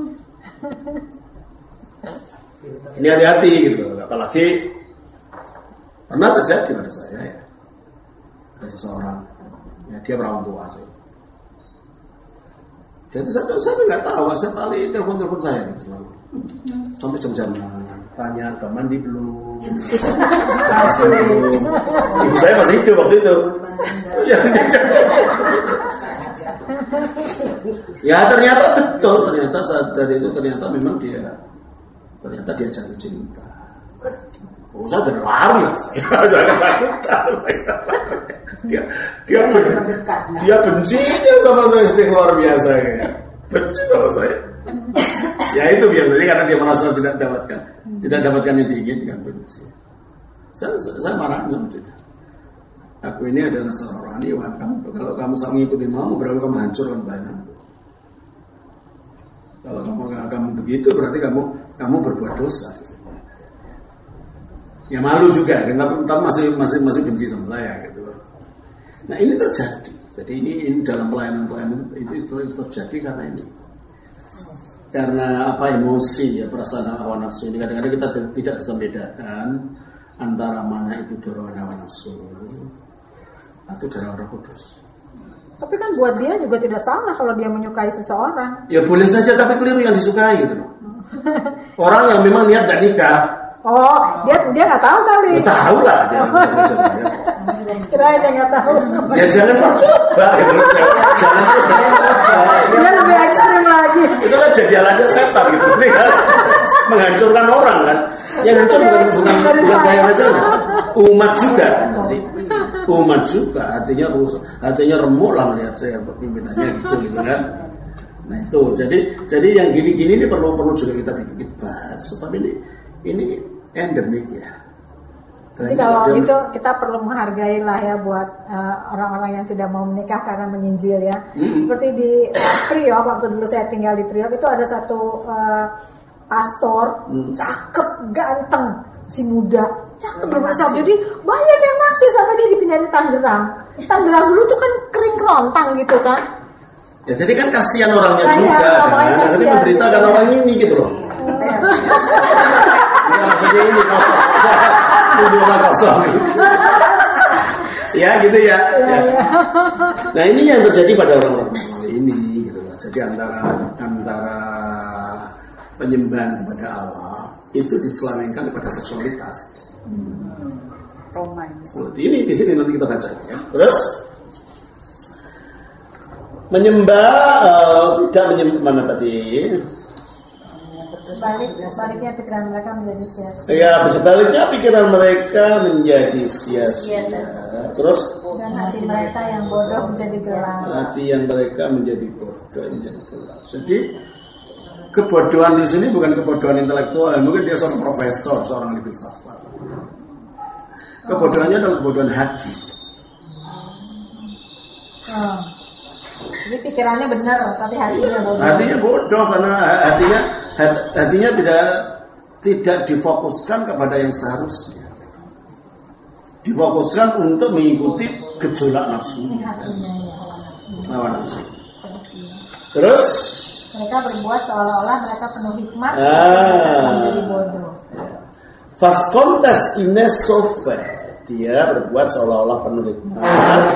Ini hati-hati gitu. Apalagi pernah terjadi pada saya ya. Ada seseorang, ya dia perawan tua sih. Jadi saya nggak tahu, setiap kali telepon saya gitu selalu. Sampai jam-jaman tanya udah mandi belum? Ibu saya masih hidup waktu itu. Ya ternyata betul, ternyata memang dia jatuh cinta. Oh, saya udah lari lah saya ketakutan. Dia bencinya sama saya luar biasa ya. Benci sama saya. Ya itu biasanya karena dia merasa tidak dapatkan yang diinginkan, benci. Saya marah sama dia. Aku ini adalah seorang rohaniwan. Kalau kamu sangat mengikuti mau, berarti kamu hancurkan pelayananmu. Kalau kamu begitu, berarti kamu berbuat dosa. Ya malu juga, tapi masih benci sama saya gitu. Nah ini terjadi. Jadi ini dalam pelayanan itu terjadi karena ini. Karena emosi ya, perasaan hawa nafsu ini kadang-kadang kita tidak bisa bedakan antara mana itu dorongan hawa nafsu atau dorongan Roh Kudus. Tapi kan buat dia juga tidak salah kalau dia menyukai seseorang. Ya boleh saja, tapi keliru yang disukai gitu loh. Orang yang memang niat dan nikah. Oh, dia nggak tahu kali. Ya, tahu lah dia. Kirain dia nggak tahu. Ya jangan coba. Jangan coba. Dia lebih ekstrim lagi. Itu kan jadi alatnya setan gitu, kan? Menghancurkan orang kan. Yang hancur bukan saya saja, umat juga nanti. Umat juga artinya remuk lah melihat saya pimpinannya gitu kan. Nah itu jadi yang gini-gini ini perlu juga kita bahas. Tapi ini endemik ya. Jadi kalau itu kita perlu menghargai lah ya buat orang-orang yang tidak mau menikah karena menyinjil ya. Seperti di Priok, waktu dulu saya tinggal di Priok itu ada satu pastor cakep, ganteng, si muda, cakep bermasa. Jadi banyak yang naksir sampai dia dipindahin di Tangerang. Tangerang dulu tuh kan kering kerontang gitu kan. Ya jadi kan kasihan orangnya juga kan. Jadi menderita kan orang ini gitu loh. Ini kosong. Ya gitu ya. Nah ini yang terjadi pada orang-orang ini gitu loh. Jadi antara penyembahan kepada Allah itu diselewengkan kepada seksualitas. Seperti ini di sini nanti kita baca ya. Terus tidak menyembah mana tadi? Sebaliknya pikiran mereka menjadi sia-sia. Ya, sebaliknya pikiran mereka menjadi sia-sia. Terus dan hati mereka yang bodoh menjadi gelap. Hati yang mereka menjadi bodoh menjadi gelap. Jadi kebodohan di sini bukan kebodohan intelektual. Mungkin dia seorang profesor, seorang ahli filsafat. Kebodohannya adalah kebodohan hati. Jadi pikirannya benar, tapi hatinya bodoh. Hatinya bodoh karena hatinya tidak difokuskan kepada yang seharusnya. Difokuskan untuk mengikuti gejolak nafsunya. Hawa nafsu. Terus mereka berbuat seolah-olah mereka penuh hikmat, menjadi bodoh. Fas kontes inesofe, dia berbuat seolah-olah penuh hikmat,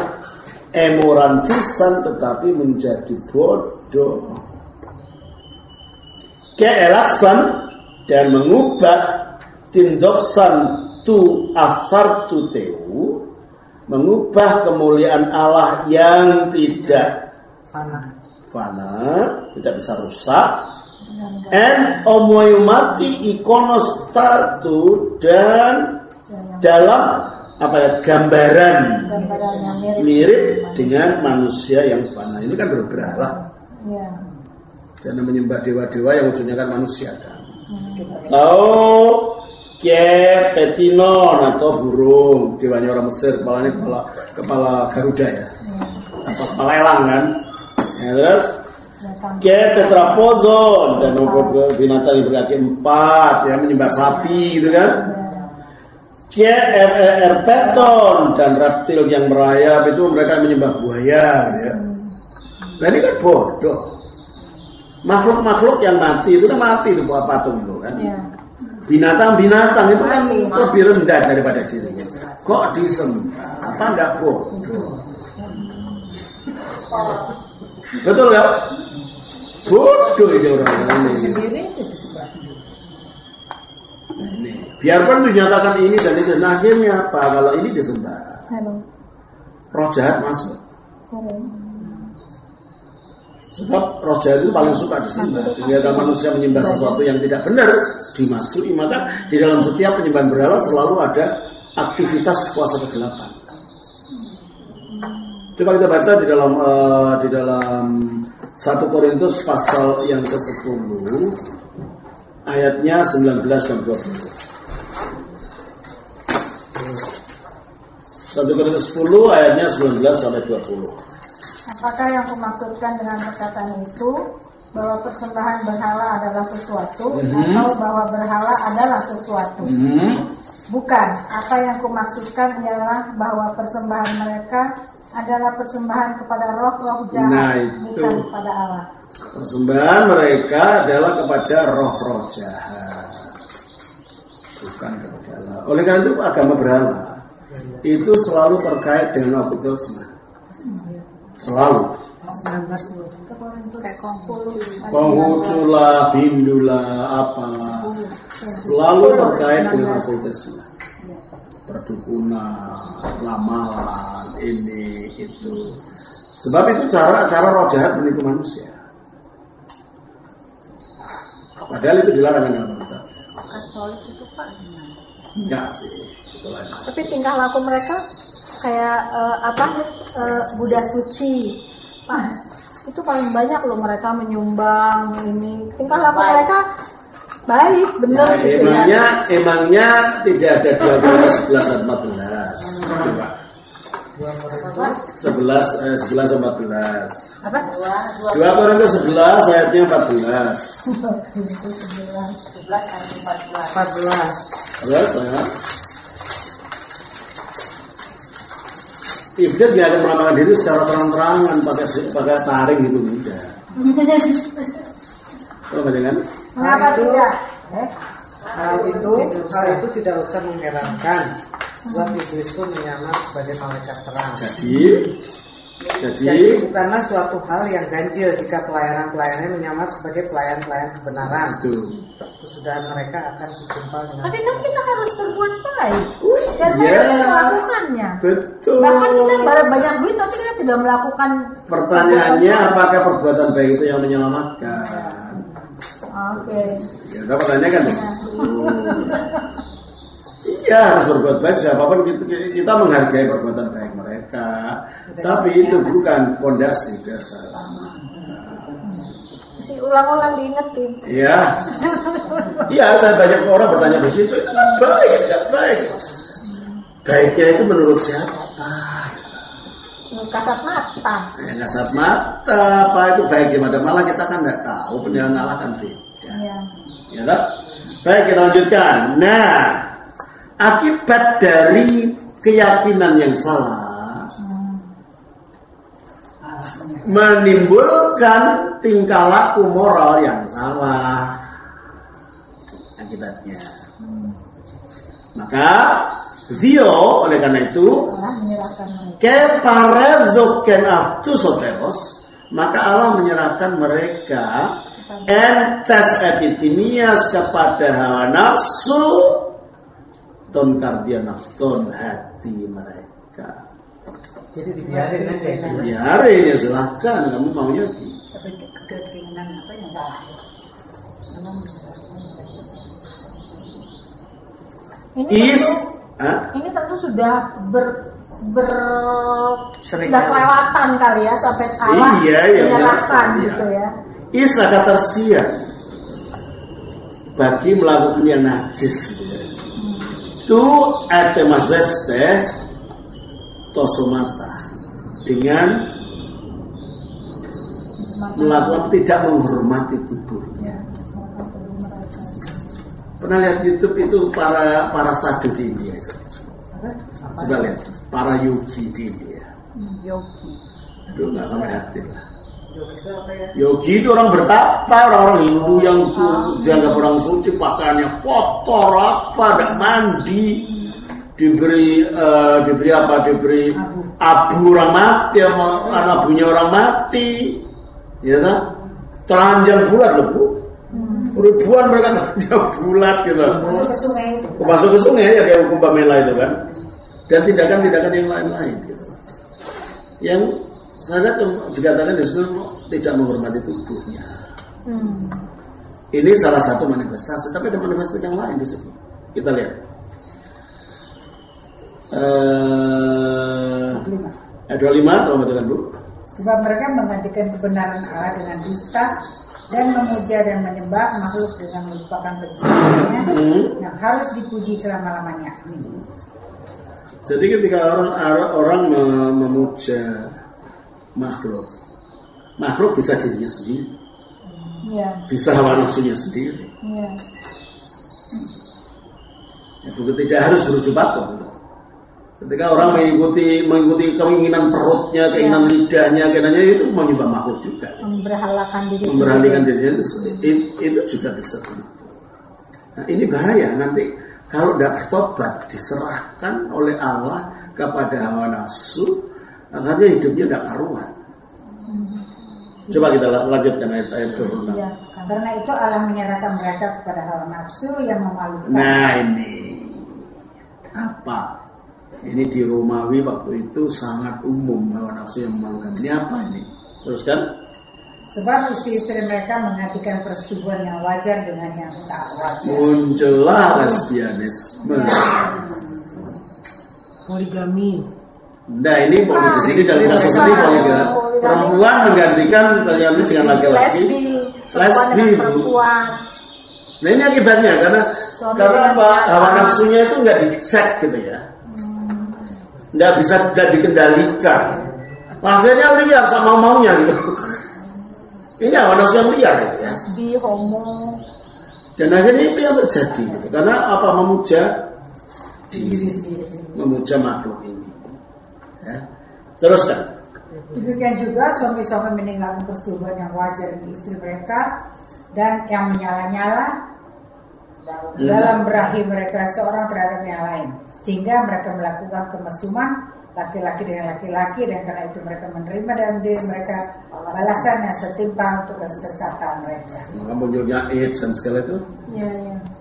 emorantisan tetapi menjadi bodoh. keelaksan dan mengubah tindoksan tu afartu teu, mengubah kemuliaan Allah yang tidak fana, tidak bisa rusak. And omoyumati ikonos tartu, dan dalam gambaran mirip dengan manusia yang fana. Ini kan berhala. Jangan menyembah dewa-dewa yang ujungnya kan manusia kan. Petinon atau burung, dewanya orang Mesir, kepalanya kepala Garuda ya, atau kepala elang kan. Ya, terus tetrapodon, dan binatang yang berkaki 4 ya, menyembah sapi gitu kan. Erpeton, dan reptil yang merayap itu mereka menyembah buaya ya. Nah ini kan bodoh. Makhluk-makhluk yang mati itu kan mati itu patung itu kan. Binatang-binatang itu kan lebih rendah daripada dirinya. Kok disembah? Apa enggak bodoh? Betul enggak? Bodoh ini orang-orang ini. Biarpun dinyatakan ini dan itu, nah akhirnya apa? Kalau ini disembah, roh jahat masuk. Sebab roh jahat itu paling suka disembah. Jadi kalau manusia menyembah sesuatu yang tidak benar, dimasuki, maka di dalam setiap penyembahan berhala selalu ada aktivitas kuasa kegelapan. Coba kita baca di dalam 1 Korintus pasal yang ke-10 ayatnya 19 dan 20. 1 Korintus 10 ayatnya 19 sampai 20. Apakah yang kumaksudkan dengan perkataan itu, bahwa persembahan berhala adalah sesuatu, atau bahwa berhala adalah sesuatu? Bukan. Apa yang kumaksudkan ialah bahwa persembahan mereka adalah persembahan kepada roh-roh jahat, bukan kepada Allah. Persembahan mereka adalah kepada roh-roh jahat, bukan kepada Allah. Oleh karena itu agama berhala itu selalu terkait dengan okkultisme. Selalu. Konghucu lah, bindu lah, apalah, selalu terkait dengan okkultisme. Perdukunan, ramalan, ini itu. Sebab itu cara roh jahat menipu manusia. Padahal itu dilarang dalam kitab. Katolik itu Pak? Enggak sih. Tapi tingkah laku mereka kayak Buddha suci, Pak, itu paling banyak loh mereka menyumbang ini. Tingkah laku mereka baik, benar gitu ya. Emangnya tidak ada 2 Korintus 11 dan 14. Coba. 11 14. Apa? 2 Korintus 11 ayatnya 14. 11 ayat 14. Ya. Iblis tidak akan melambangkan diri secara terang-terangan pakai taring gitu, enggak. Kalau kan? Mengapa tidak? Hal itu tidak usah mengherankan. Sebab iblis pun menyamar sebagai malaikat terang. Jadi bukanlah suatu hal yang ganjil jika pelayanan-pelayannya menyamar sebagai pelayan-pelayan kebenaran. Kesudahan mereka akan setimpal dengan. Tapi kan kita harus berbuat baik dan kita melakukannya. Betul. Bahkan kita banyak duit tapi kita tidak melakukan. Pertanyaannya apakah perbuatan baik itu yang menyelamatkan? Oke. Ya, pertanyaannya kan iya, harus berbuat baik. Siapapun kita menghargai perbuatan baik mereka, tapi itu bukan fondasi dasar. Ulang-ulang diingetin. Iya, saya banyak orang bertanya begitu. Itu kan baik, tidak baik. Baiknya itu menurut siapa? Kasat mata. Kasat mata, apa itu baik gimana? Malah kita kan nggak tahu, penilaian Allah kan beda. Ya tak? Baik, kita lanjutkan. Nah, akibat dari keyakinan yang salah menimbulkan tingkah laku moral yang salah akibatnya. Maka Zio oleh karena itu keparezoken aftusoteros, maka Allah menyerahkan mereka entes epithemias kepada hawa nafsu ton kardianaton hati mereka. Jadi dibiarin aja. Biarin ya, silahkan kamu maunya gitu. Tapi keinginan apa yang salah? Ini tentu sudah sudah kelewatan kali ya sampai Allah menyerahkan gitu ya. Agak tersiar bagi melakukan yang najis gitu ya. Tu atemazeste tosomata dengan melakukan tidak menghormati tubuhnya. Pernah lihat YouTube itu para sadhu di India itu? Coba lihat para yogi di India. Yogi. Aduh, nggak sampai hati lah. Yogi itu apa ya? Yogi itu orang bertapa, orang Hindu yang dianggap orang suci, pakaiannya kotor, tidak mandi, diberi abu orang mati, karena abunya orang mati, ya kan? Telanjang bulat loh bu, ribuan mereka telanjang bulat gitu. Masuk ke sungai ya kayak Kumbh Mela itu kan, dan tindakan-tindakan yang lain-lain gitu. Yang sangat dikatakan disebut tidak menghormati tubuhnya. Ini salah satu manifestasi, tapi ada manifestasi yang lain disebut. Kita lihat. Ayat 25, tolong bacakan dulu. Sebab mereka menggantikan kebenaran Allah dengan dusta dan memuja dan menyembah makhluk dengan melupakan penciptanya yang harus dipuji selama-lamanya. Jadi ketika orang memuja makhluk bisa dirinya sendiri, bisa hawa nafsunya sendiri. Itu tidak harus berujung patung. Ketika orang mengikuti keinginan perutnya, keinginan lidahnya, keinginannya itu menyembah makhluk juga. Memberhalakan diri itu juga bisa. Nah, ini bahaya nanti kalau tidak bertobat diserahkan oleh Allah kepada hawa nafsu, akhirnya hidupnya tidak karuan. Coba kita lanjutkan ayat-ayat turun. Ya, karena itu Allah menyerahkan mereka kepada hawa nafsu yang memalukan. Nah ini apa? Ini di Romawi waktu itu sangat umum hawa nafsu yang memalukan. Ini apa ini? Teruskan. Sebab istri-istri mereka menghatikan persetubuhan yang wajar dengan yang tak wajar. Muncullah lesbianisme. Poligami. Nah ini di sini dalam kasus ini poligami. Perempuan menggantikan poligami dengan laki-laki. Lesbi. Nah ini akibatnya karena apa? Hawa nafsunya itu nggak dicek gitu ya. Nggak dikendalikan. Akhirnya liar sama maunya gitu. Ini hawa nafsu yang liar gitu ya. Lesbi, homo. Dan akhirnya itu yang terjadi gitu. Karena apa? Memuja diri sendiri, memuja makhluk ini. Ya. Teruskan. Demikian juga suami-suami meninggalkan persetubuhan yang wajar dengan istri mereka dan yang menyala-nyala dalam berahi mereka seorang terhadap yang lain, sehingga mereka melakukan kemesuman laki-laki dengan laki-laki, dan karena itu mereka menerima dalam diri mereka balasan yang setimpal untuk kesesatan mereka. Maka munculnya AIDS dan segala itu. Ya.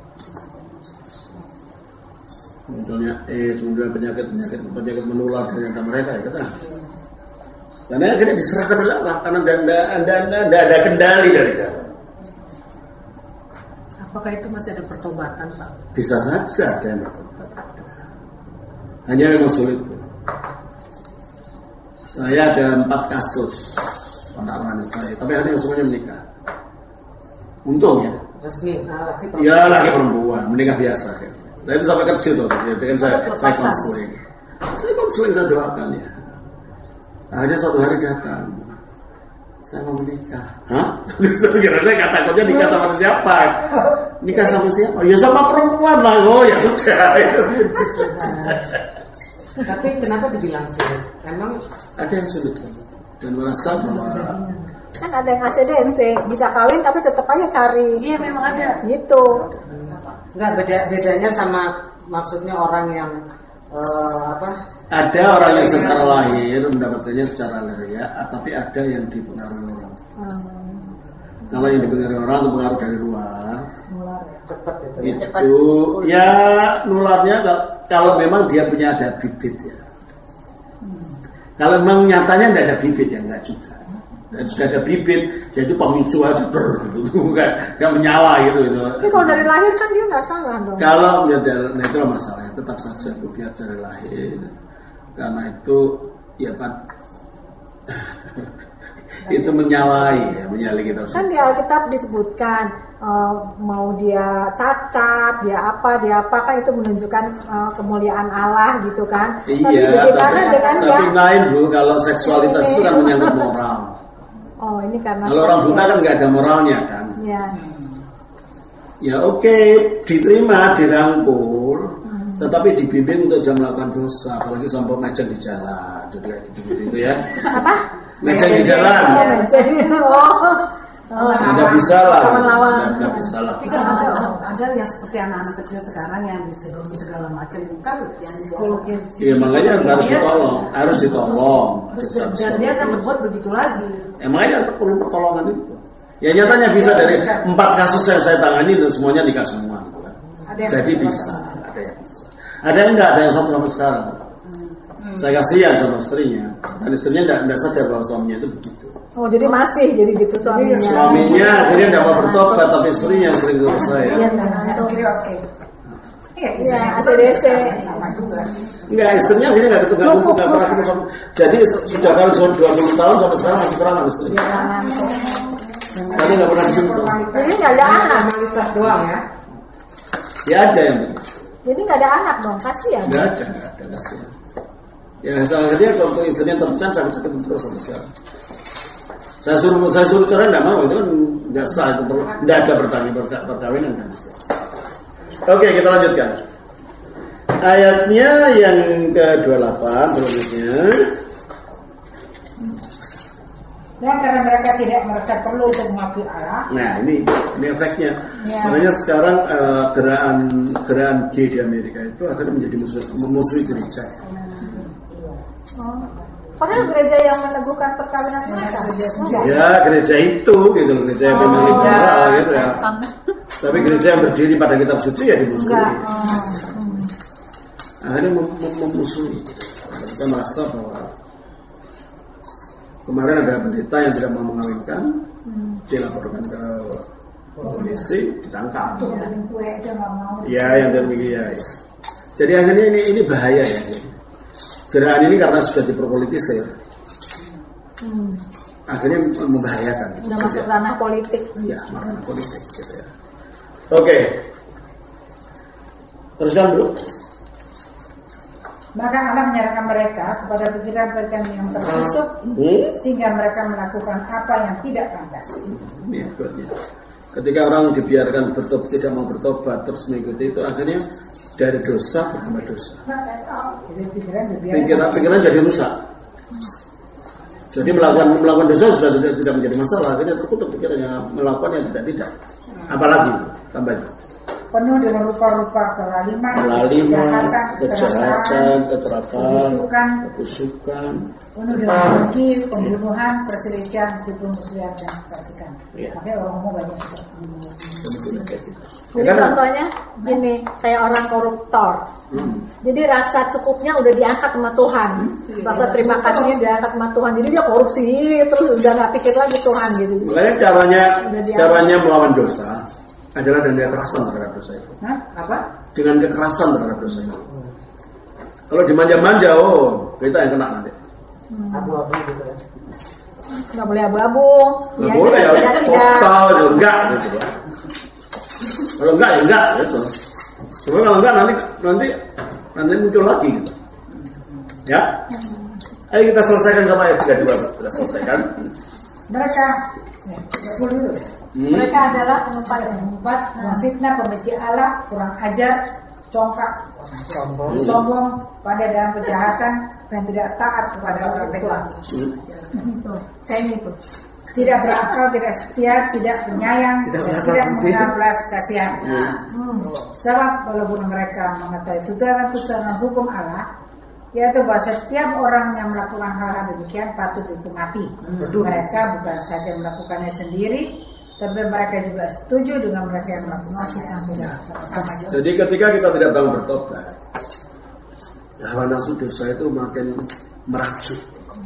Munculnya AIDS, munculnya penyakit menular dari antara mereka ya kan. Karena akhirnya diserahkan oleh Allah karena tidak ada kendali dari dalam. Apakah itu masih ada pertobatan, Pak? Bisa saja ada yang bertobat. Hanya memang sulit. Saya ada 4 kasus anak-anak saya, tapi ada yang semuanya menikah. Untung ya. Resmi, ya laki perempuan, menikah biasa. Ya. Saya itu sampai kecil tuh, dengan saya konseling. Saya doakan ya. Akhirnya suatu hari datang, saya mau menikah. Hah? Saya nggak takutnya nikah sama siapa? Nikah sama siapa? Ya sama perempuan lah. Oh ya sudah. Tapi kenapa dibilang sulit? Emang ada yang sulit dan merasa bahwa kan ada yang ACDC bisa kawin tapi tetap aja cari. Iya memang ada. Gitu. Enggak bedanya sama maksudnya orang yang ada orang yang secara lahir mendapatkannya secara lahiriah, tapi ada yang dipengaruhi orang. Kalau yang dipengaruhi orang itu pengaruh dari luar. Cepat itu. Itu ya nularnya kalau memang dia punya ada bibit ya. Kalau memang nyatanya tidak ada bibit ya enggak juga. Dan sudah ada bibit, jadi pemicu aja gitu, nggak menyala gitu. Tapi kalau dari lahir kan dia nggak salah dong. Kalau ya, nah itu masalahnya, tetap saja biar dari lahir, karena itu ya Pak. Itu menyalai kita. Kan di Alkitab disebutkan mau dia cacat, dia apa kan itu menunjukkan kemuliaan Allah gitu kan. Iya, tapi lain Bu, kalau seksualitas itu kan menyangkut moral. Oh ini karena kalau orang buta kan nggak ada moralnya kan. Ya. Ya oke, diterima, dirangkul, tetapi dibimbing untuk jangan melakukan dosa, apalagi sampai ngajak di jalan, jadi kayak gitu ya. Apa? Ngajak di jalan. Nggak bisa lah. Nggak bisa lah. Tapi kan ada yang seperti anak-anak kecil sekarang yang disegel segala macam kan yang psikologi. Iya makanya harus ditolong. Dan dia akan berbuat begitu lagi. Makanya perlu pertolongan itu. Ya nyatanya bisa dari 4 kasus yang saya tangani dan semuanya nikah semua. Jadi bisa, ada yang bisa. Ada yang enggak, ada yang sampai sekarang. Saya kasihan sama istrinya, dan istrinya enggak sadar bahwa suaminya itu begitu. Oh jadi masih jadi gitu suaminya. Suaminya akhirnya enggak mau bertobat, tapi istrinya yang sering terus saya. Iya, ACDC. Enggak, istrinya akhirnya enggak ketemu. Jadi sudah kawin 20 tahun sampai sekarang masih perawan istrinya. Tapi nggak pernah disentuh. Jadi nggak ada anak. Formalitas doang ya. Ya ada yang begitu. Jadi nggak ada anak dong, kasihan. Nggak ada kasihan. Ya akhirnya kalau istrinya terpecan saya ketemu terus sampai sekarang. Saya suruh cerai nggak mau, itu kan nggak sah, itu nggak ada perkawinan kan. Oke, kita lanjutkan. Ayatnya yang ke-28 berikutnya. Dan karena mereka tidak merasa perlu untuk mengakui Allah. Nah ini efeknya. Ya. Makanya sekarang gerakan G di Amerika itu akhirnya menjadi memusuhi gereja. Padahal gereja yang meneguhkan perkawinan mereka. Ya gereja itu gitu, gereja yang memang liberal gitu ya. Tapi gereja yang berdiri pada kitab suci ya dimusuhi. Akhirnya memusuhi. Mereka merasa bahwa kemarin ada pendeta yang tidak mau mengawinkan, dilaporkan ke polisi, ditangkap. Ya, yang demikian ya. Jadi akhirnya ini bahaya ya. Gerakan ini karena sudah diperpolitisir, akhirnya membahayakan. Sudah masuk ranah politik. Iya, ranah politik gitu ya. Oke, teruskan dulu. Maka Allah menyerahkan mereka kepada pikiran-pikiran yang tertusuk sehingga mereka melakukan apa yang tidak pantas. Ini akibatnya. Ketika orang dibiarkan tidak mau bertobat terus mengikuti itu, akhirnya dari dosa bertambah dosa. Pikiran jadi rusak. Jadi melakukan dosa sudah tidak menjadi masalah. Akhirnya terkutuk pikirannya melakukan yang tidak. Apalagi tambahnya. Penuh dengan rupa-rupa kelaliman, kejahatan, kebusukan, penuh dengan dengki, pembunuhan, perselisihan, tipu muslihat dan kefasikan. Makanya orang ngomong banyak sekali. Jadi contohnya gini, kayak orang koruptor. Jadi rasa cukupnya udah diangkat sama Tuhan, rasa terima kasihnya diangkat sama Tuhan. Jadi dia korupsi terus udah nggak pikir lagi Tuhan gitu. Makanya caranya melawan dosa adalah dengan kekerasan terhadap dosa itu. Apa? Dengan kekerasan terhadap dosa itu. Kalau dimanja-manja, kita yang kena nanti. Abu-abu gitu ya. Nggak boleh abu-abu. Nggak boleh ya, total juga enggak gitu ya. Kalau enggak ya enggak gitu. Cuma kalau enggak nanti muncul lagi gitu. Ya. Ayo kita selesaikan sama ayat 32. Kita selesaikan. Mereka dulu. Mereka adalah pengumpat, memfitnah, pembenci Allah, kurang ajar, congkak, sombong, pada dalam kejahatan dan tidak taat kepada orang tua. Itu. Tidak berakal, tidak setia, tidak penyayang, tidak mengenal belas kasihan. Sebab walaupun mereka mengetahui tujuan hukum Allah, yaitu bahwa setiap orang yang melakukan hal-hal demikian patut dihukum mati. Mereka bukan saja melakukannya sendiri, tapi mereka juga setuju dengan mereka yang melakukan sama juga. Jadi ketika kita tidak bangun bertobat, hawa nafsu dosa itu makin meracuk.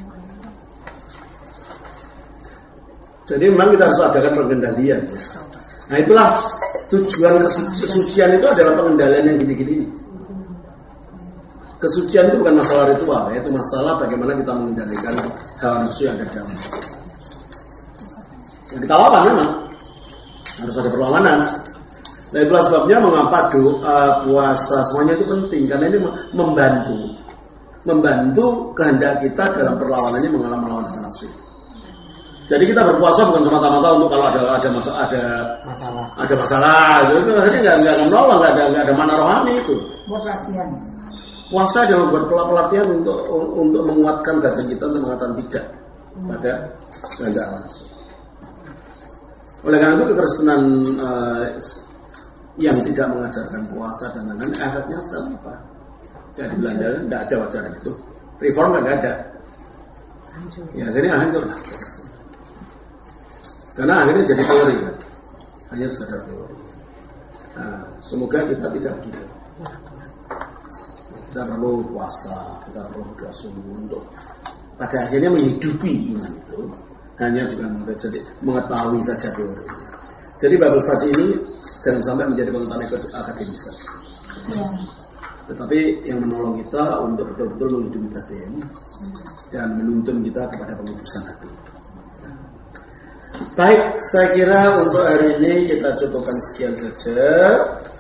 Jadi memang kita harus adakan pengendalian. Nah itulah tujuan kesucian itu adalah pengendalian yang gini-gini ini. Kesucian itu bukan masalah ritual, yaitu masalah bagaimana kita mengendalikan hawa nafsu yang ada dalam. Yang kita lawan memang harus ada perlawanan. Nah itulah sebabnya mengapa doa, puasa semuanya itu penting, karena ini membantu kehendak kita dalam perlawanannya melawan hawa nafsu. Jadi kita berpuasa bukan semata-mata untuk kalau ada masalah, itu akhirnya nggak menolong, nggak ada mana rohani itu. Buat latihan. Puasa adalah buat pelatihan untuk menguatkan badan kita untuk mengatakan tidak pada kehendak nafsu. Oleh karena itu kekristenan yang tidak mengajarkan puasa dan lain-lain efeknya sekali apa? Jadi Belanda tidak ada wacana itu, reform nggak ada. Ya akhirnya hancur. Karena akhirnya jadi teori kan, hanya sekadar teori. Nah, semoga kita tidak begitu. Kita perlu puasa, kita perlu berdoa sungguh untuk pada akhirnya menghidupi iman itu, hanya bukan jadi mengetahui saja teori. Jadi Bible study ini jangan sampai menjadi pengetahuan akademis saja. Ya. Tetapi yang menolong kita untuk betul-betul menghidupi batin dan menuntun kita kepada pengudusan hati. Baik, saya kira untuk hari ini kita cukupkan sekian saja.